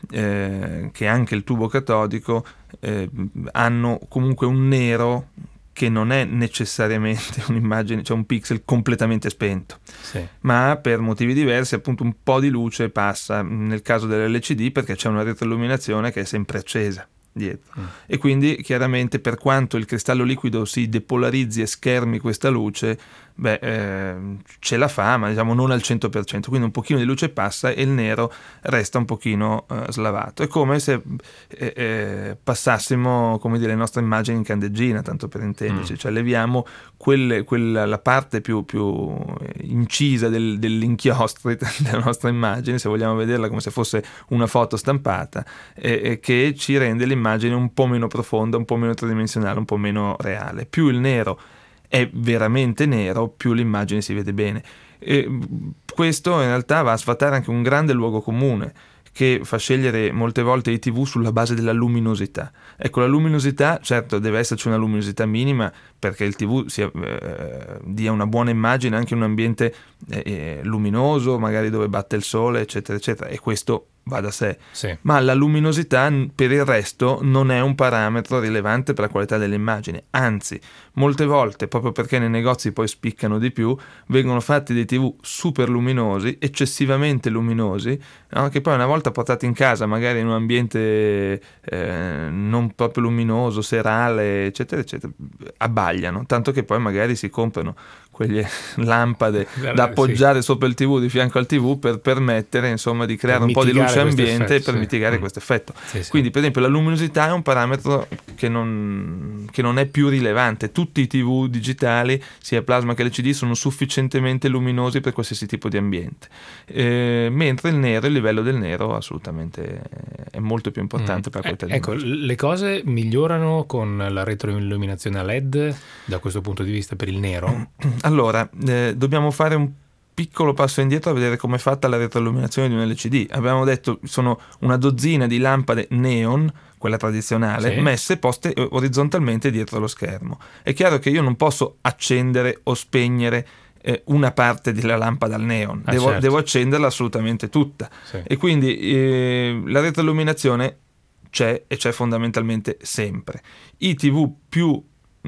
eh, che anche il tubo catodico, eh, hanno comunque un nero che non è necessariamente un'immagine, cioè un pixel completamente spento, sì. ma per motivi diversi appunto un po' di luce passa, nel caso dell'L C D perché c'è una retroilluminazione che è sempre accesa dietro mm. e quindi chiaramente, per quanto il cristallo liquido si depolarizzi e schermi questa luce, beh, eh, ce la fa, ma diciamo non al cento per cento, quindi un pochino di luce passa e il nero resta un pochino eh, slavato. È come se eh, eh, passassimo, come dire, le nostre immagini in candeggina, tanto per intenderci, mm. cioè leviamo quelle, quella, la parte più, più incisa del, dell'inchiostro della nostra immagine, se vogliamo vederla come se fosse una foto stampata, eh, eh, che ci rende l'immagine un po' meno profonda, un po' meno tridimensionale, un po' meno reale. Più il nero è veramente nero, più l'immagine si vede bene. E questo in realtà va a sfatare anche un grande luogo comune che fa scegliere molte volte i tivù sulla base della luminosità. Ecco, la luminosità, certo, deve esserci una luminosità minima perché il tivù sia, eh, dia una buona immagine anche in un ambiente eh, luminoso, magari dove batte il sole, eccetera, eccetera, e questo va da sé, sì. ma la luminosità per il resto non è un parametro rilevante per la qualità dell'immagine, anzi molte volte, proprio perché nei negozi poi spiccano di più, vengono fatti dei tivù super luminosi, eccessivamente luminosi, no? Che poi una volta portati in casa, magari in un ambiente eh, non proprio luminoso, serale, eccetera eccetera, abbagliano, tanto che poi magari si comprano quelle lampade da appoggiare sì. sopra il tivù, di fianco al tivù, per permettere insomma di creare per un po' di luce ambiente effetto, per sì. mitigare mm. questo effetto. Sì, sì. Quindi per esempio la luminosità è un parametro che non, che non è più rilevante. Tutti i tivù digitali, sia plasma che L C D, sono sufficientemente luminosi per qualsiasi tipo di ambiente, eh, mentre il nero, il livello del nero assolutamente è molto più importante mm. per la qualità eh, ecco, le cose migliorano con la retroilluminazione a L E D da questo punto di vista per il nero? Allora, eh, dobbiamo fare un piccolo passo indietro a vedere come è fatta la retroilluminazione di un L C D. Abbiamo detto sono una dozzina di lampade neon, quella tradizionale, sì. messe poste orizzontalmente dietro lo schermo. È chiaro che io non posso accendere o spegnere eh, una parte della lampada al neon, ah, devo, certo. devo accenderla assolutamente tutta. Sì. E quindi eh, la retroilluminazione c'è e c'è fondamentalmente sempre. I tivù più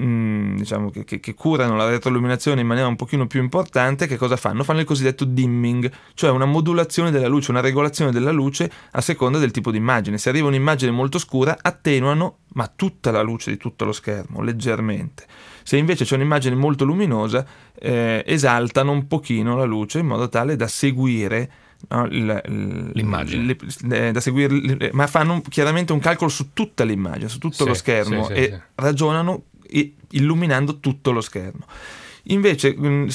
diciamo che, che, che curano la retroilluminazione in maniera un pochino più importante, che cosa fanno? Fanno il cosiddetto dimming, cioè una modulazione della luce, una regolazione della luce a seconda del tipo di immagine. Se arriva un'immagine molto scura, attenuano ma tutta la luce di tutto lo schermo, leggermente. Se invece c'è un'immagine molto luminosa, eh, esaltano un pochino la luce in modo tale da seguire No, il, il, l'immagine le, le, da seguire, le, ma fanno chiaramente un calcolo su tutta l'immagine, su tutto sì, lo schermo sì, sì, e sì. ragionano illuminando tutto lo schermo. Invece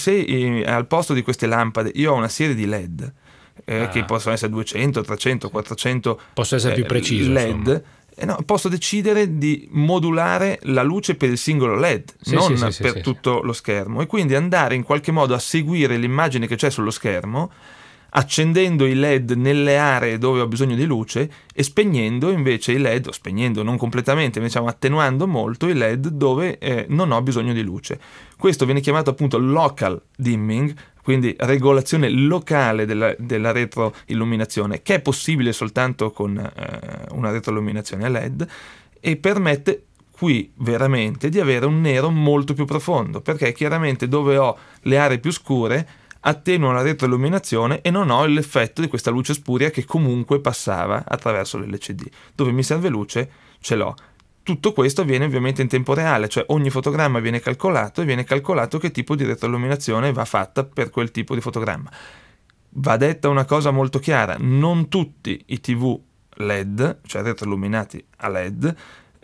se al posto di queste lampade io ho una serie di L E D eh, ah. che possono essere duecento, trecento, quattrocento posso essere eh, più preciso L E D, eh no, posso decidere di modulare la luce per il singolo L E D, sì, non sì, sì, per sì, tutto sì. lo schermo, e quindi andare in qualche modo a seguire l'immagine che c'è sullo schermo, accendendo i L E D nelle aree dove ho bisogno di luce e spegnendo invece i L E D, o spegnendo non completamente, diciamo attenuando molto i L E D dove eh, non ho bisogno di luce. Questo viene chiamato appunto local dimming, quindi regolazione locale della, della retroilluminazione, che è possibile soltanto con eh, una retroilluminazione a L E D, e permette qui veramente di avere un nero molto più profondo, perché chiaramente dove ho le aree più scure attenuo la retroilluminazione e non ho l'effetto di questa luce spuria che comunque passava attraverso l'L C D. Dove mi serve luce ce l'ho. Tutto questo avviene ovviamente in tempo reale, cioè ogni fotogramma viene calcolato e viene calcolato che tipo di retroilluminazione va fatta per quel tipo di fotogramma. Va detta una cosa molto chiara: non tutti i tivù L E D, cioè retroilluminati a L E D,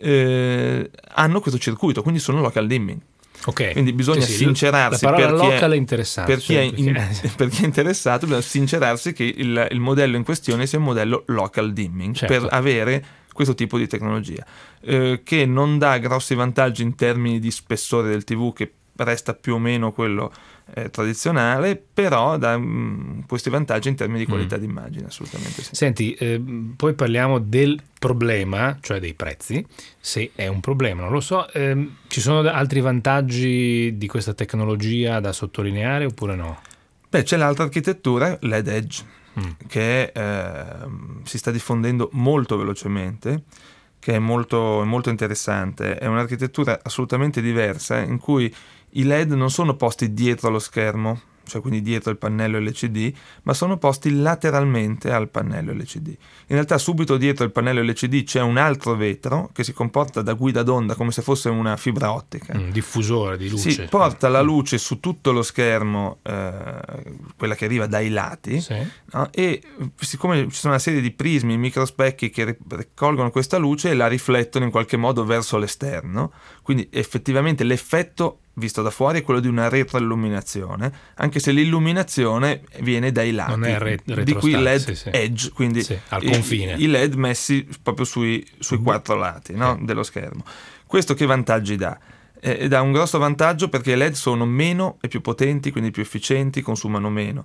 eh, hanno questo circuito, quindi sono local dimming. Okay. Quindi bisogna sì, sì, sincerarsi, la parola per chi, local è, è interessante, per, chi è in, perché... per chi è interessato, bisogna sincerarsi che il, il modello in questione sia un modello local dimming, certo, per avere questo tipo di tecnologia, eh, che non dà grossi vantaggi in termini di spessore del tivù, che resta più o meno quello eh, tradizionale, però dà mh, questi vantaggi in termini di qualità mm. d'immagine, assolutamente sì. Senti, eh, poi parliamo del problema, cioè dei prezzi, se è un problema, non lo so. Eh, ci sono altri vantaggi di questa tecnologia da sottolineare oppure no? Beh, c'è l'altra architettura, L E D Edge, mm. che eh, si sta diffondendo molto velocemente, che è molto, molto interessante. È un'architettura assolutamente diversa, in cui i L E D non sono posti dietro allo schermo, cioè quindi dietro il pannello L C D, ma sono posti lateralmente al pannello L C D. In realtà subito dietro il pannello L C D c'è un altro vetro che si comporta da guida d'onda come se fosse una fibra ottica. Un diffusore di luce. Si porta la luce su tutto lo schermo, eh, quella che arriva dai lati, sì. no? E siccome ci sono una serie di prismi, microspecchi che raccolgono questa luce e la riflettono in qualche modo verso l'esterno, quindi effettivamente l'effetto visto da fuori è quello di una retroilluminazione, anche se l'illuminazione viene dai lati. Non è re- di qui L E D sì, sì. Edge, quindi sì, al confine. I, i L E D messi proprio sui, sui mm. quattro lati, no? sì. dello schermo. Questo che vantaggi dà? Eh, dà un grosso vantaggio perché i L E D sono meno e più potenti, quindi più efficienti, consumano meno.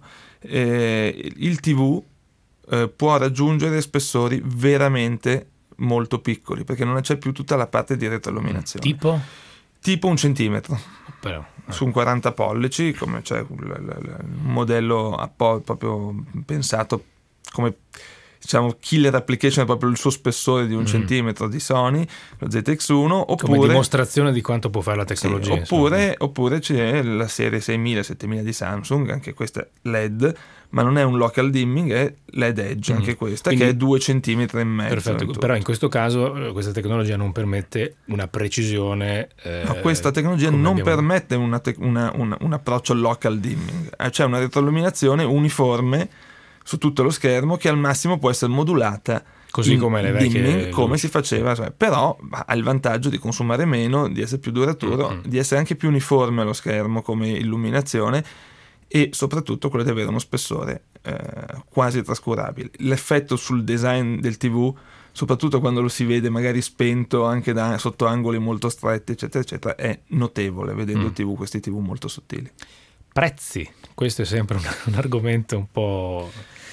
Eh, il tivù eh, può raggiungere spessori veramente molto piccoli, perché non c'è più tutta la parte di retroilluminazione. Tipo? Tipo un centimetro. Però, eh. Su un quaranta pollici, come c'è un modello appo- proprio pensato come, diciamo, killer application, è proprio il suo spessore di un mm. centimetro di Sony, lo Z X uno, oppure come dimostrazione di quanto può fare la tecnologia. Sì, oppure, oppure c'è la serie seimila settemila di Samsung, anche questa è L E D, ma non è un local dimming, è L E D Edge, mm. anche questa, quindi, che è due centimetri e mezzo. Perfetto, però in questo caso questa tecnologia non permette una precisione. Eh, no, questa tecnologia non abbiamo... permette una te- una, una, un approccio local dimming, eh, c'è una retroilluminazione uniforme su tutto lo schermo che al massimo può essere modulata così come le vecchie dimming, come luci. si faceva, cioè, però ha il vantaggio di consumare meno, di essere più duraturo, mm-hmm. di essere anche più uniforme allo schermo come illuminazione, e soprattutto quello di avere uno spessore eh, quasi trascurabile. L'effetto sul design del tivù, soprattutto quando lo si vede magari spento anche da sotto angoli molto stretti, eccetera eccetera, è notevole vedendo mm. tivù, questi tivù molto sottili. Prezzi, questo è sempre un, un argomento un po'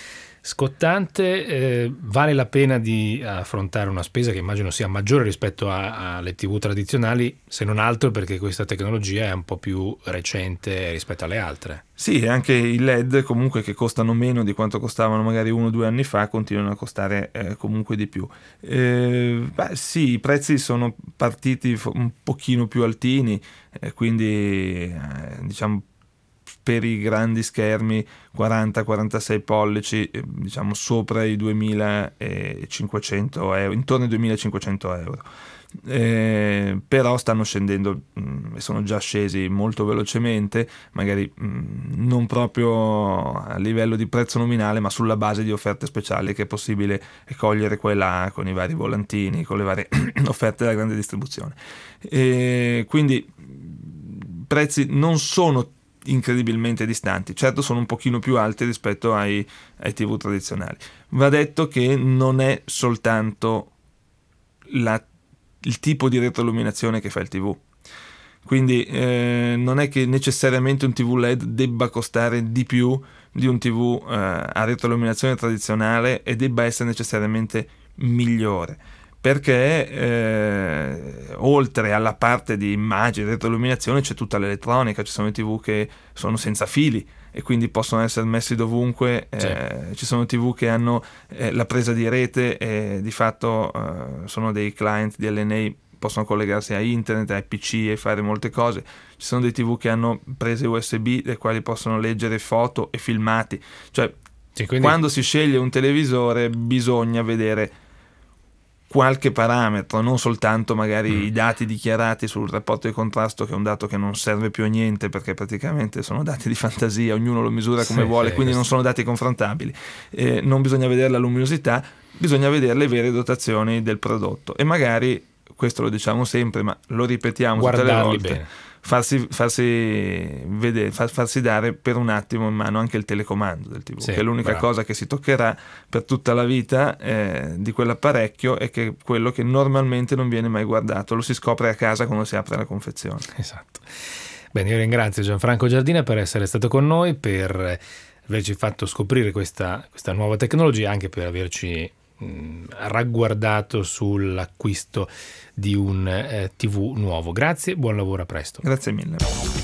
scottante. Eh, vale la pena di affrontare una spesa che immagino sia maggiore rispetto a, alle tivù tradizionali, se non altro perché questa tecnologia è un po' più recente rispetto alle altre. Sì, anche i L E D comunque, che costano meno di quanto costavano magari uno o due anni fa, continuano a costare eh, comunque di più. Eh, beh, sì, i prezzi sono partiti un pochino più altini, eh, quindi eh, diciamo per i grandi schermi quaranta quarantasei pollici, diciamo sopra i duemilacinquecento euro, intorno ai duemilacinquecento euro. Eh, però stanno scendendo mh, e sono già scesi molto velocemente, magari mh, non proprio a livello di prezzo nominale, ma sulla base di offerte speciali che è possibile cogliere qua e là con i vari volantini, con le varie offerte della grande distribuzione. E quindi prezzi non sono incredibilmente distanti, certo sono un pochino più alti rispetto ai, ai tivù tradizionali. Va detto che non è soltanto la, il tipo di retroilluminazione che fa il tivù, quindi eh, non è che necessariamente un tivù L E D debba costare di più di un tivù eh, a retroilluminazione tradizionale e debba essere necessariamente migliore, perché eh, oltre alla parte di immagine, retroilluminazione, c'è tutta l'elettronica, ci sono i tivù che sono senza fili e quindi possono essere messi dovunque, eh, sì. Ci sono tivù che hanno eh, la presa di rete e di fatto eh, sono dei client D L N A, possono collegarsi a internet, ai P C e fare molte cose. Ci sono dei tivù che hanno prese U S B, le quali possono leggere foto e filmati. Cioè, sì, quindi... quando si sceglie un televisore bisogna vedere qualche parametro, non soltanto magari mm. i dati dichiarati sul rapporto di contrasto, che è un dato che non serve più a niente perché praticamente sono dati di fantasia, ognuno lo misura come sì, vuole, sì, quindi questo... non sono dati confrontabili. Eh, non bisogna vedere la luminosità, bisogna vedere le vere dotazioni del prodotto e magari, questo lo diciamo sempre ma lo ripetiamo tutte le volte, bene. Farsi, farsi vedere, far, farsi dare per un attimo in mano anche il telecomando del tivù, sì, che è l'unica bravo. cosa che si toccherà per tutta la vita eh, di quell'apparecchio, e che è quello che normalmente non viene mai guardato, lo si scopre a casa quando si apre la confezione. Esatto. Bene, io ringrazio Gianfranco Giardina per essere stato con noi, per averci fatto scoprire questa, questa nuova tecnologia, anche per averci mh, ragguardato sull'acquisto di un eh, tivù nuovo. Grazie, buon lavoro, a presto. Grazie mille.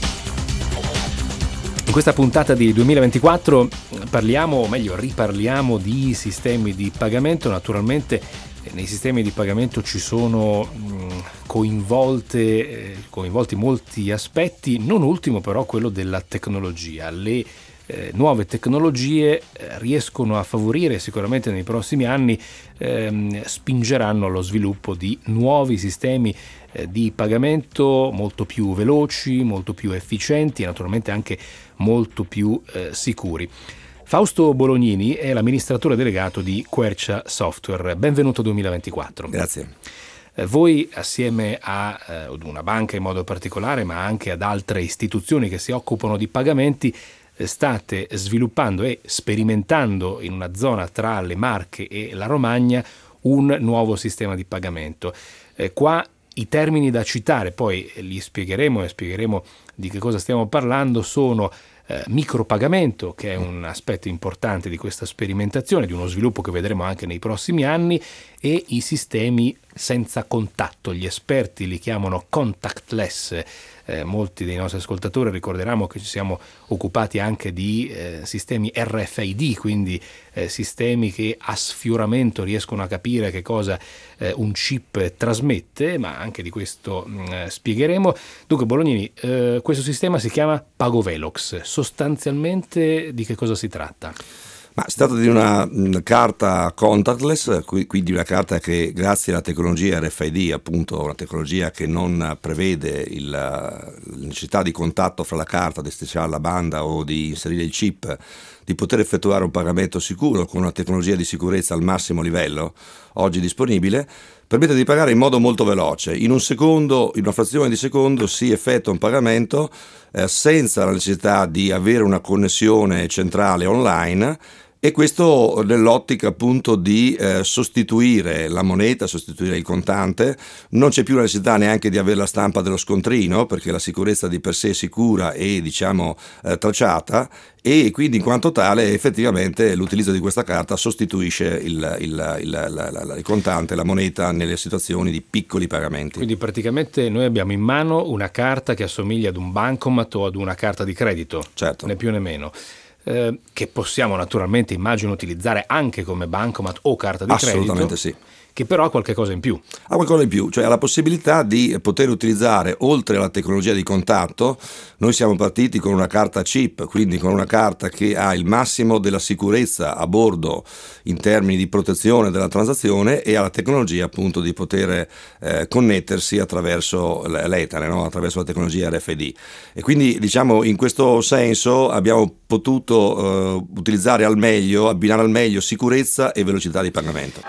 In questa puntata di duemilaventiquattro parliamo, o meglio riparliamo, di sistemi di pagamento. Naturalmente nei sistemi di pagamento ci sono mh, coinvolte, eh, coinvolti molti aspetti, non ultimo però quello della tecnologia. Le Eh, nuove tecnologie eh, riescono a favorire, sicuramente nei prossimi anni ehm, spingeranno allo sviluppo di nuovi sistemi eh, di pagamento molto più veloci, molto più efficienti e naturalmente anche molto più eh, sicuri. Fausto Bolognini è l'amministratore delegato di Quercia Software. Benvenuto duemilaventiquattro. Grazie. Eh, voi, assieme a eh, ad una banca in modo particolare, ma anche ad altre istituzioni che si occupano di pagamenti, state sviluppando e sperimentando in una zona tra le Marche e la Romagna un nuovo sistema di pagamento. Eh, qua i termini da citare, poi li spiegheremo e spiegheremo di che cosa stiamo parlando, sono eh, micropagamento, che è un aspetto importante di questa sperimentazione, di uno sviluppo che vedremo anche nei prossimi anni, e i sistemi senza contatto, gli esperti li chiamano contactless. Eh, molti dei nostri ascoltatori ricorderanno che ci siamo occupati anche di eh, sistemi R F I D, quindi eh, sistemi che a sfioramento riescono a capire che cosa eh, un chip trasmette, ma anche di questo mh, spiegheremo. Dunque Bolognini, eh, questo sistema si chiama PagoVelox. Sostanzialmente di che cosa si tratta? Ma si tratta di una, una carta contactless, quindi una carta che grazie alla tecnologia R F I D, appunto una tecnologia che non prevede il, la necessità di contatto fra la carta, di strisciare la banda o di inserire il chip, di poter effettuare un pagamento sicuro con una tecnologia di sicurezza al massimo livello oggi disponibile, permette di pagare in modo molto veloce. In un secondo, in una frazione di secondo si effettua un pagamento eh, senza la necessità di avere una connessione centrale online, e questo nell'ottica appunto di eh, sostituire la moneta, sostituire il contante. Non c'è più la necessità neanche di avere la stampa dello scontrino, perché la sicurezza di per sé è sicura e diciamo eh, tracciata, e quindi in quanto tale effettivamente l'utilizzo di questa carta sostituisce il, il, il, la, la, il contante, la moneta, nelle situazioni di piccoli pagamenti. Quindi praticamente noi abbiamo in mano una carta che assomiglia ad un bancomat o ad una carta di credito, certo, né più né meno. Eh, che possiamo naturalmente, immagino, utilizzare anche come bancomat o carta di credito. Assolutamente sì. Che però ha qualche cosa in più. Ha qualcosa in più, cioè ha la possibilità di poter utilizzare, oltre alla tecnologia di contatto, noi siamo partiti con una carta chip, quindi con una carta che ha il massimo della sicurezza a bordo in termini di protezione della transazione, e ha la tecnologia appunto di poter eh, connettersi attraverso l'Ethernet, no? Attraverso la tecnologia R F I D. E quindi diciamo in questo senso abbiamo potuto eh, utilizzare al meglio, abbinare al meglio sicurezza e velocità di pagamento.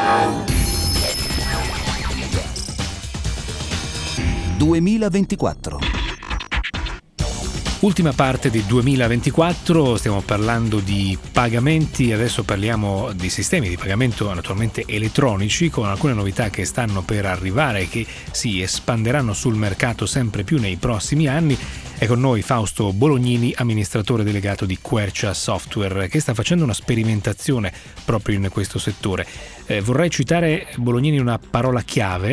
duemilaventiquattro. Ultima parte di duemilaventiquattro, stiamo parlando di pagamenti, adesso parliamo di sistemi di pagamento naturalmente elettronici, con alcune novità che stanno per arrivare e che si espanderanno sul mercato sempre più nei prossimi anni. È con noi Fausto Bolognini, amministratore delegato di Quercia Software, che sta facendo una sperimentazione proprio in questo settore. Eh, vorrei citare, Bolognini, una parola chiave,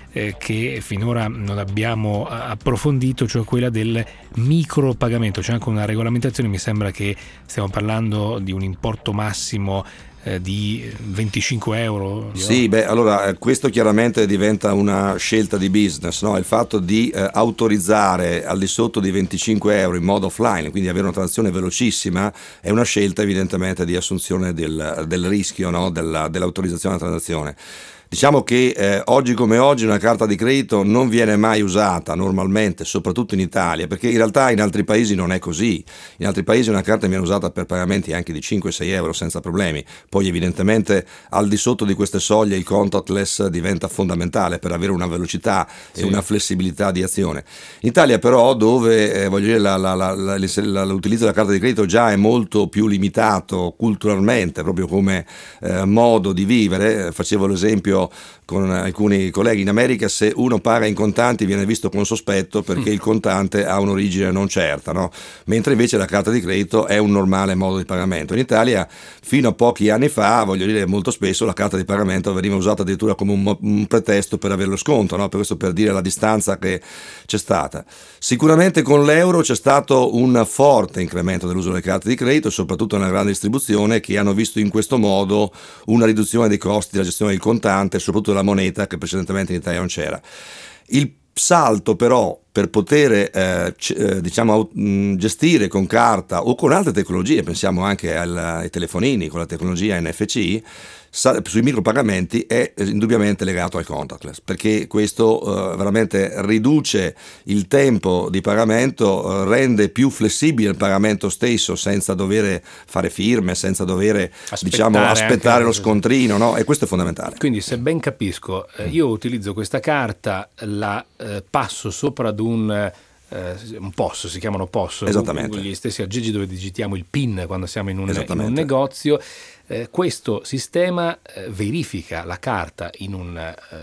eh, che finora non abbiamo approfondito, cioè quella del micropagamento. C'è anche una regolamentazione, mi sembra che stiamo parlando di un importo massimo Eh, di venticinque euro. Sì, beh, allora eh, questo chiaramente diventa una scelta di business, no? Il fatto di eh, autorizzare al di sotto di venticinque euro in modo offline, quindi avere una transazione velocissima, è una scelta evidentemente di assunzione del, del rischio, no? Della, dell'autorizzazione alla transazione. Diciamo che eh, oggi come oggi una carta di credito non viene mai usata normalmente, soprattutto in Italia, perché in realtà in altri paesi non è così. In altri paesi una carta viene usata per pagamenti anche di cinque sei euro senza problemi. Poi evidentemente al di sotto di queste soglie il contactless diventa fondamentale per avere una velocità sì. e una flessibilità di azione. In Italia però, dove eh, voglio dire, la, la, la, la, la, l'utilizzo della carta di credito già è molto più limitato culturalmente, proprio come eh, modo di vivere, facevo l'esempio con alcuni colleghi, in America se uno paga in contanti viene visto con sospetto perché il contante ha un'origine non certa, no? Mentre invece la carta di credito è un normale modo di pagamento. In Italia fino a pochi anni fa, voglio dire, molto spesso la carta di pagamento veniva usata addirittura come un, un pretesto per avere lo sconto, no? Per questo, per dire la distanza che c'è stata. Sicuramente con l'euro c'è stato un forte incremento dell'uso delle carte di credito, soprattutto nella grande distribuzione, che hanno visto in questo modo una riduzione dei costi della gestione del contante, soprattutto della moneta, che precedentemente in Italia non c'era. Il salto però per poter eh, c- eh, diciamo mh, gestire con carta o con altre tecnologie, pensiamo anche al, ai telefonini con la tecnologia N F C, sa- sui micropagamenti è indubbiamente legato al contactless, perché questo eh, veramente riduce il tempo di pagamento, eh, rende più flessibile il pagamento stesso senza dover fare firme, senza dover aspettare, diciamo, aspettare lo scontrino, no? E questo è fondamentale. Quindi se ben capisco, eh, io utilizzo questa carta, la eh, passo sopra ad un, eh, un P O S, si chiamano P O S, esattamente, gli stessi aggeggi dove digitiamo il PIN quando siamo in un, in un negozio. Eh, questo sistema eh, verifica la carta in un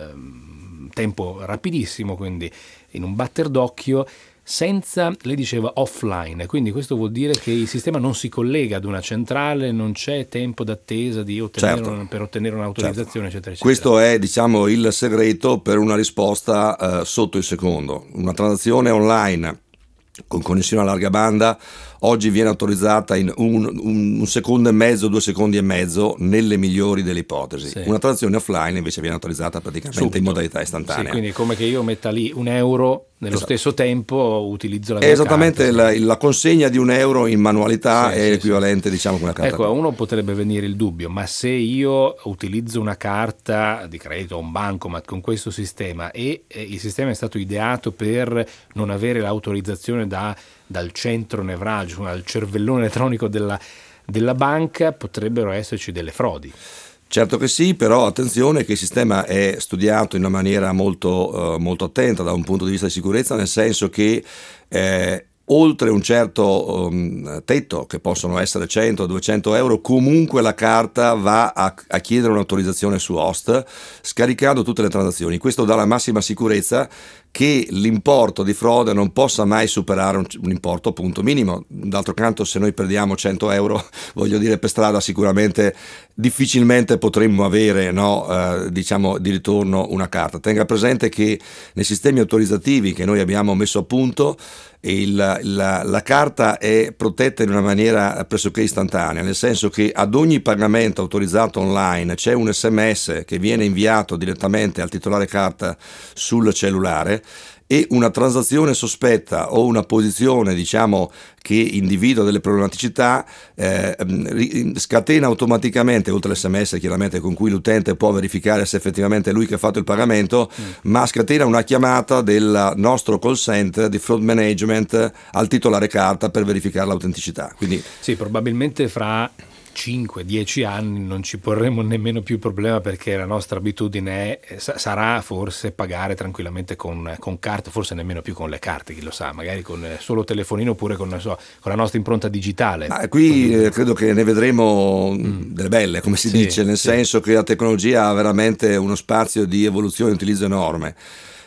eh, tempo rapidissimo, quindi in un batter d'occhio, senza, lei diceva, offline, quindi questo vuol dire che il sistema non si collega ad una centrale, non c'è tempo d'attesa di ottenere certo. un, per ottenere un'autorizzazione, certo. eccetera, eccetera. Questo è, diciamo, il segreto per una risposta eh, sotto il secondo. Una transazione online con connessione a larga banda oggi viene autorizzata in un, un, un secondo e mezzo, due secondi e mezzo nelle migliori delle ipotesi. Sì. Una transazione offline invece viene autorizzata praticamente Subito. in modalità istantanea. Sì, quindi come che io metta lì un euro, nello esatto. stesso tempo utilizzo la mia esattamente carta. la, la consegna di un euro in manualità sì, è sì, equivalente sì. diciamo con una carta. Ecco, a uno potrebbe venire il dubbio, ma se io utilizzo una carta di credito o un bancomat con questo sistema e eh, il sistema è stato ideato per non avere l'autorizzazione da, dal centro nevralgico, dal cervellone elettronico della, della banca, potrebbero esserci delle frodi. Certo che sì, però attenzione che il sistema è studiato in una maniera molto, uh, molto attenta da un punto di vista di sicurezza, nel senso che eh, oltre un certo um, tetto, che possono essere cento duecento euro, comunque la carta va a, a chiedere un'autorizzazione su host, scaricando tutte le transazioni. Questo dà la massima sicurezza che l'importo di frode non possa mai superare un, un importo appunto minimo. D'altro canto, se noi perdiamo cento euro, voglio dire, per strada sicuramente difficilmente potremmo avere, no, eh, diciamo, di ritorno una carta. Tenga presente che nei sistemi autorizzativi che noi abbiamo messo a punto il, la, la carta è protetta in una maniera pressoché istantanea, nel senso che ad ogni pagamento autorizzato online c'è un sms che viene inviato direttamente al titolare carta sul cellulare, e una transazione sospetta o una posizione, diciamo, che individua delle problematicità eh, scatena automaticamente, oltre all'esse emme esse chiaramente con cui l'utente può verificare se effettivamente è lui che ha fatto il pagamento, mm. ma scatena una chiamata del nostro call center di fraud management al titolare carta per verificare l'autenticità. Quindi sì, probabilmente fra cinque dieci anni non ci porremo nemmeno più il problema, perché la nostra abitudine è, sarà forse pagare tranquillamente con, con carte, forse nemmeno più con le carte, chi lo sa, magari con solo telefonino oppure con, non so, con la nostra impronta digitale. Ma qui eh, credo che ne vedremo mm. delle belle, come si sì, dice, nel sì. senso che la tecnologia ha veramente uno spazio di evoluzione e utilizzo enorme.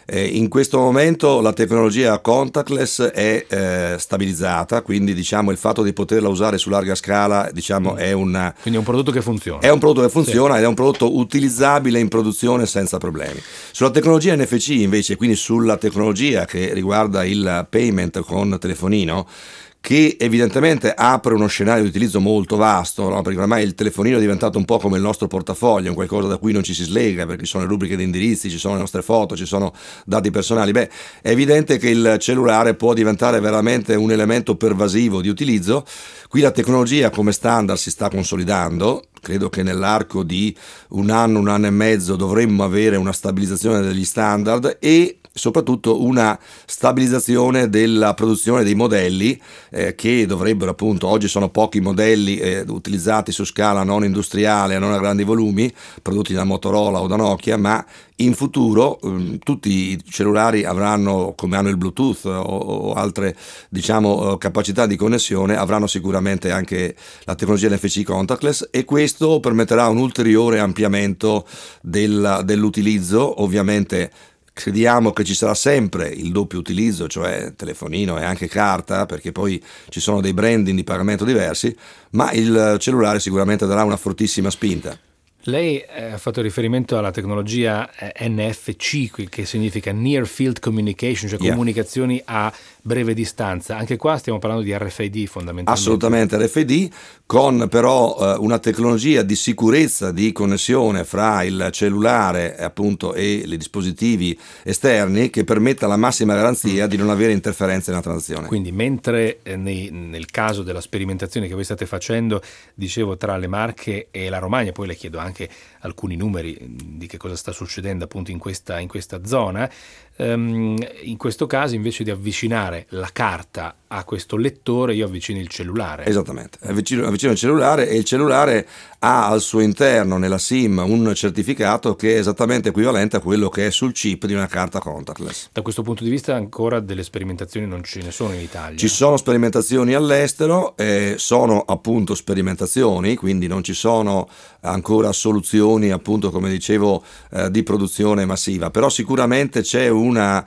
Eh, in questo momento la tecnologia contactless è eh, stabilizzata, quindi diciamo il fatto di poterla usare su larga scala diciamo, mm. è, una, quindi è un prodotto che funziona. È un prodotto che funziona sì. ed è un prodotto utilizzabile in produzione senza problemi. Sulla tecnologia N F C invece, quindi sulla tecnologia che riguarda il payment con telefonino, che evidentemente apre uno scenario di utilizzo molto vasto, no? Perché ormai il telefonino è diventato un po' come il nostro portafoglio, un qualcosa da cui non ci si slega, perché ci sono le rubriche di indirizzi, ci sono le nostre foto, ci sono dati personali. Beh, è evidente che il cellulare può diventare veramente un elemento pervasivo di utilizzo. Qui la tecnologia come standard si sta consolidando, credo che nell'arco di un anno, un anno e mezzo dovremmo avere una stabilizzazione degli standard e soprattutto una stabilizzazione della produzione dei modelli eh, che dovrebbero appunto, oggi sono pochi modelli eh, utilizzati su scala non industriale, non a grandi volumi, prodotti da Motorola o da Nokia, ma in futuro eh, tutti i cellulari avranno, come hanno il Bluetooth o, o altre diciamo capacità di connessione, avranno sicuramente anche la tecnologia N F C contactless e questo permetterà un ulteriore ampliamento del, dell'utilizzo. Ovviamente crediamo che ci sarà sempre il doppio utilizzo, cioè telefonino e anche carta, perché poi ci sono dei branding di pagamento diversi, ma il cellulare sicuramente darà una fortissima spinta. Lei ha fatto riferimento alla tecnologia N F C, che significa Near Field Communication, cioè yeah. comunicazioni a breve distanza. Anche qua stiamo parlando di R F I D fondamentalmente. Assolutamente R F I D, con però eh, una tecnologia di sicurezza di connessione fra il cellulare appunto e i dispositivi esterni che permetta la massima garanzia di non avere interferenze nella transazione. Quindi mentre eh, nei, nel caso della sperimentazione che voi state facendo, dicevo, tra le Marche e la Romagna, poi le chiedo anche anche alcuni numeri di che cosa sta succedendo appunto in questa, in questa zona. Um, in questo caso invece di avvicinare la carta a questo lettore io avvicino il cellulare. Esattamente, avvicino, avvicino il cellulare e il cellulare ha al suo interno nella SIM un certificato che è esattamente equivalente a quello che è sul chip di una carta contactless. Da questo punto di vista ancora delle sperimentazioni non ce ne sono in Italia? Ci sono sperimentazioni all'estero, eh, sono appunto sperimentazioni, quindi non ci sono ancora soluzioni appunto come dicevo eh, di produzione massiva, però sicuramente c'è una,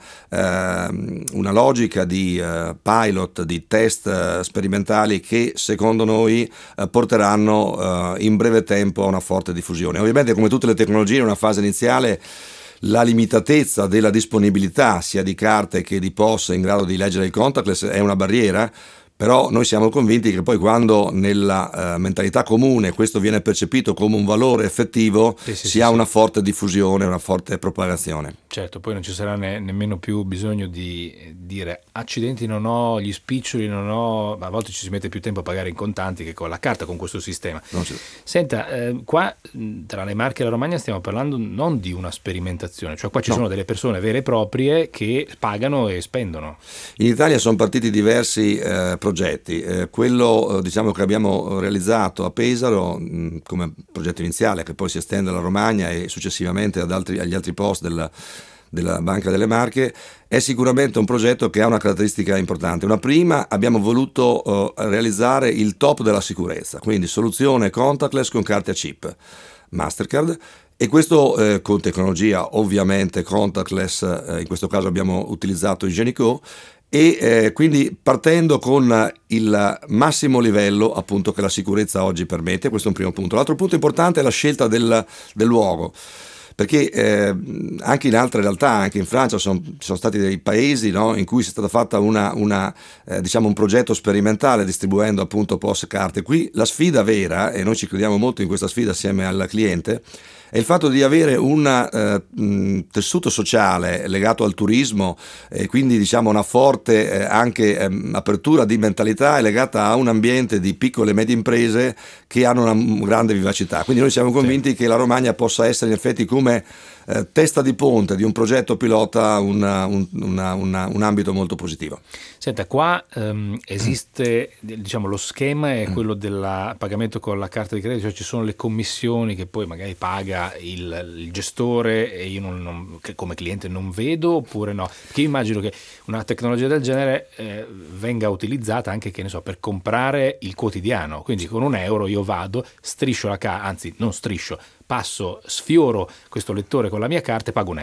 eh, una logica di eh, pilot, di test eh, sperimentali che secondo noi eh, porteranno eh, in breve tempo a una forte diffusione. Ovviamente come tutte le tecnologie in una fase iniziale la limitatezza della disponibilità sia di carte che di P O S in grado di leggere il contactless è una barriera, però noi siamo convinti che poi quando nella uh, mentalità comune questo viene percepito come un valore effettivo sì, sì, si ha sì, una sì. forte diffusione, una forte propagazione. Certo, poi non ci sarà ne, nemmeno più bisogno di dire accidenti, non ho gli spiccioli, non ho, a volte ci si mette più tempo a pagare in contanti che con la carta con questo sistema. Senta, eh, qua tra le Marche e la Romagna stiamo parlando non di una sperimentazione, cioè qua ci no. sono delle persone vere e proprie che pagano e spendono. In Italia sono partiti diversi eh, progetti, eh, quello eh, diciamo che abbiamo realizzato a Pesaro mh, come progetto iniziale che poi si estende alla Romagna e successivamente ad altri, agli altri post del, della Banca delle Marche è sicuramente un progetto che ha una caratteristica importante. Una prima, abbiamo voluto eh, realizzare il top della sicurezza, quindi soluzione contactless con carte a chip Mastercard. E questo eh, con tecnologia ovviamente contactless, eh, in questo caso abbiamo utilizzato Ingenico e eh, quindi partendo con il massimo livello appunto che la sicurezza oggi permette. Questo è un primo punto. L'altro punto importante è la scelta del, del luogo, perché eh, anche in altre realtà, anche in Francia sono, ci sono stati dei paesi, no, in cui è stata fatta una, una eh, diciamo un progetto sperimentale distribuendo appunto P O S carte. Qui la sfida vera, e noi ci crediamo molto in questa sfida assieme al cliente, è il fatto di avere un eh, tessuto sociale legato al turismo e quindi diciamo una forte eh, anche eh, apertura di mentalità legata a un ambiente di piccole e medie imprese che hanno una grande vivacità. Quindi noi siamo convinti sì. che la Romagna possa essere in effetti come eh, testa di ponte di un progetto pilota una, un, una, una, un ambito molto positivo. Senta, qua um, esiste diciamo lo schema è quello del pagamento con la carta di credito, cioè ci sono le commissioni che poi magari paga il, il gestore e io non, non, che come cliente non vedo, oppure no? Perché io immagino che una tecnologia del genere eh, venga utilizzata anche, che ne so, per comprare il quotidiano, quindi con un euro io vado, striscio la carta, anzi non striscio, passo, sfioro questo lettore con la mia carta e pago un euro.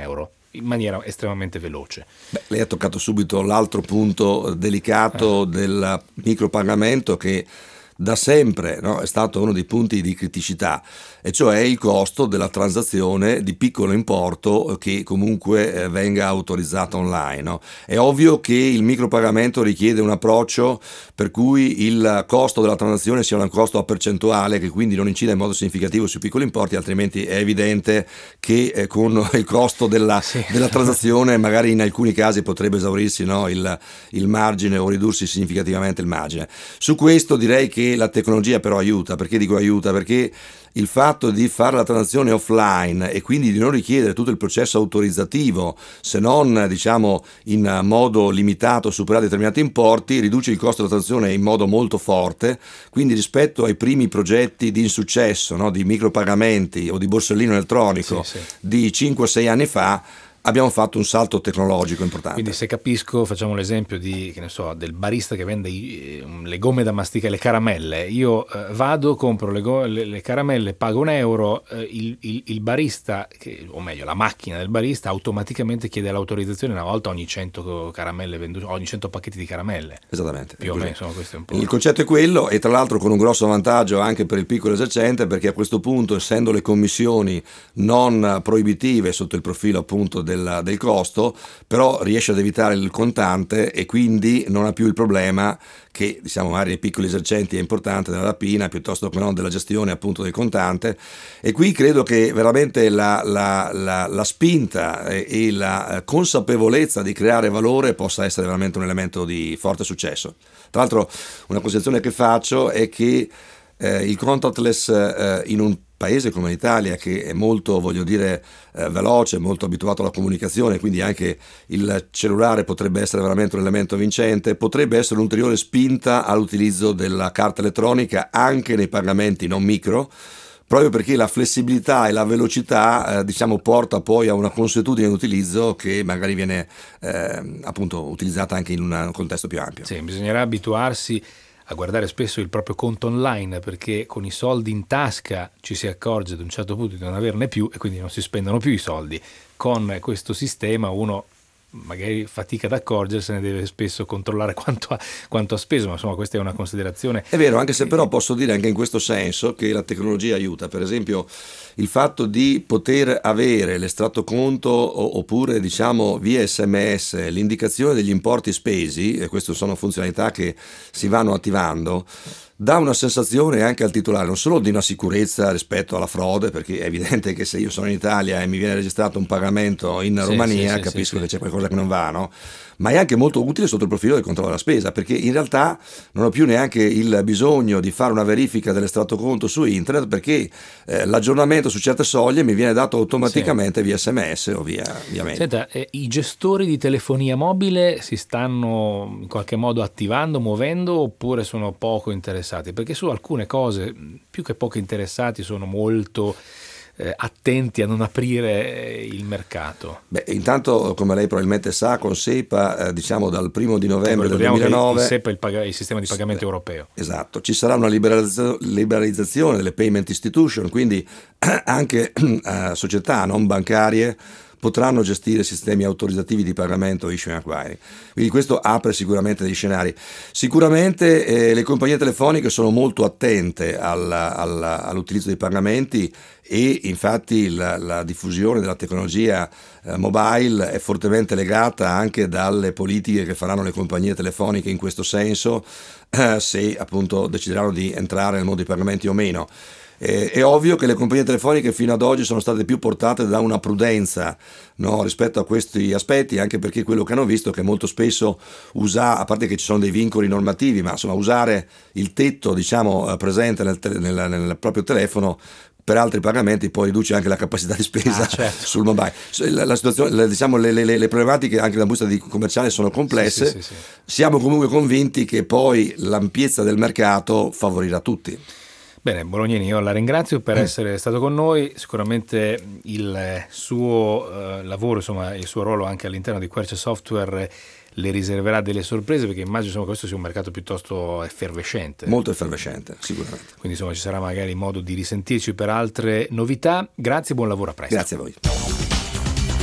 in maniera estremamente veloce. Beh, lei ha toccato subito l'altro punto delicato eh. del micropagamento, che da sempre, no, è stato uno dei punti di criticità, e cioè il costo della transazione di piccolo importo che comunque eh, venga autorizzata online, no? È ovvio che il micropagamento richiede un approccio per cui il costo della transazione sia un costo a percentuale, che quindi non incida in modo significativo sui piccoli importi, altrimenti è evidente che eh, con il costo della, sì. della transazione magari in alcuni casi potrebbe esaurirsi, no, il, il margine o ridursi significativamente il margine. Su questo direi che la tecnologia però aiuta. Perché dico aiuta? Perché il fatto di fare la transazione offline e quindi di non richiedere tutto il processo autorizzativo, se non diciamo in modo limitato, superare determinati importi, riduce il costo della transazione in modo molto forte. Quindi rispetto ai primi progetti di insuccesso, no, di micropagamenti o di borsellino elettronico sì, sì. di cinque sei anni fa, abbiamo fatto un salto tecnologico importante. Quindi se capisco, facciamo l'esempio di, che ne so, del barista che vende i, le gomme da masticare, le caramelle. Io eh, vado, compro le, go- le, le caramelle, pago un euro, eh, il, il, il barista, che, o meglio la macchina del barista automaticamente chiede l'autorizzazione una volta ogni cento caramelle vendute, ogni cento pacchetti di caramelle. Esattamente. Più o meno, insomma, questo è un po'. Il concetto è quello, e tra l'altro con un grosso vantaggio anche per il piccolo esercente, perché a questo punto, essendo le commissioni non proibitive sotto il profilo appunto Del, del costo, però riesce ad evitare il contante e quindi non ha più il problema che diciamo magari nei piccoli esercenti è importante della rapina piuttosto che non della gestione appunto del contante. E qui credo che veramente la, la, la, la spinta e la consapevolezza di creare valore possa essere veramente un elemento di forte successo. Tra l'altro una considerazione che faccio è che eh, il contactless eh, in un paese come l'Italia, che è molto, voglio dire, eh, veloce, molto abituato alla comunicazione, quindi anche il cellulare potrebbe essere veramente un elemento vincente, potrebbe essere un'ulteriore spinta all'utilizzo della carta elettronica anche nei pagamenti non micro, proprio perché la flessibilità e la velocità eh, diciamo porta poi a una consuetudine di utilizzo che magari viene eh, appunto utilizzata anche in un contesto più ampio. Sì, bisognerà abituarsi a guardare spesso il proprio conto online, perché con i soldi in tasca ci si accorge ad un certo punto di non averne più e quindi non si spendono più i soldi. Con questo sistema uno magari fatica ad accorgersene, deve spesso controllare quanto ha, quanto ha speso, ma insomma questa è una considerazione. È vero, anche se però posso dire anche in questo senso che la tecnologia aiuta. Per esempio il fatto di poter avere l'estratto conto oppure diciamo via sms l'indicazione degli importi spesi, e queste sono funzionalità che si vanno attivando, dà una sensazione anche al titolare non solo di una sicurezza rispetto alla frode, perché è evidente che se io sono in Italia e mi viene registrato un pagamento in sì, Romania sì, capisco sì, che c'è qualcosa che non va, no? Ma è anche molto utile sotto il profilo del controllo della spesa, perché in realtà non ho più neanche il bisogno di fare una verifica dell'estratto conto su internet, perché eh, l'aggiornamento su certe soglie mi viene dato automaticamente sì. via sms o via, via mail. Senta, eh, i gestori di telefonia mobile si stanno in qualche modo attivando, muovendo, oppure sono poco interessati? Perché su alcune cose, più che poco interessati, sono molto Eh, attenti a non aprire eh, il mercato. Beh, intanto, come lei probabilmente sa, con SEPA eh, diciamo dal primo di novembre del duemilanove, il SEPA è il, pag- il sistema di pagamento eh, europeo. Esatto, ci sarà una liberalizza- liberalizzazione delle payment institution, quindi anche eh, società non bancarie potranno gestire sistemi autorizzativi di pagamento issue and acquiring. Quindi questo apre sicuramente degli scenari. Sicuramente eh, le compagnie telefoniche sono molto attente al, al, all'utilizzo dei pagamenti, e infatti la, la diffusione della tecnologia eh, mobile è fortemente legata anche dalle politiche che faranno le compagnie telefoniche in questo senso, eh, se appunto decideranno di entrare nel mondo dei pagamenti o meno. Eh, è ovvio che le compagnie telefoniche fino ad oggi sono state più portate da una prudenza, no, rispetto a questi aspetti, anche perché quello che hanno visto è che molto spesso usa, a parte che ci sono dei vincoli normativi, ma insomma usare il tetto diciamo presente nel, te- nel, nel proprio telefono per altri pagamenti poi riduce anche la capacità di spesa ah, certo. sul mobile. La, la situazione, diciamo, le, le, le problematiche anche dal punto di vista commerciale sono complesse. Sì, sì, sì, sì. Siamo comunque convinti che poi l'ampiezza del mercato favorirà tutti. Bene, Bolognini, io la ringrazio per essere stato con noi. Sicuramente il suo uh, lavoro, insomma, il suo ruolo anche all'interno di Quercia Software le riserverà delle sorprese, perché immagino insomma, questo sia un mercato piuttosto effervescente. Molto effervescente, sicuramente. Quindi insomma ci sarà magari modo di risentirci per altre novità. Grazie e buon lavoro, a presto. Grazie a voi.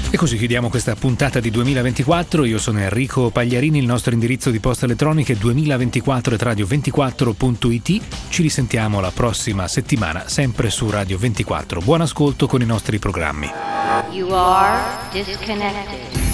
E così chiudiamo questa puntata di duemilaventiquattro. Io sono Enrico Pagliarini, il nostro indirizzo di posta elettronica è duemilaventiquattro at radio ventiquattro punto it. Ci risentiamo la prossima settimana, sempre su Radio ventiquattro. Buon ascolto con i nostri programmi. You are disconnected.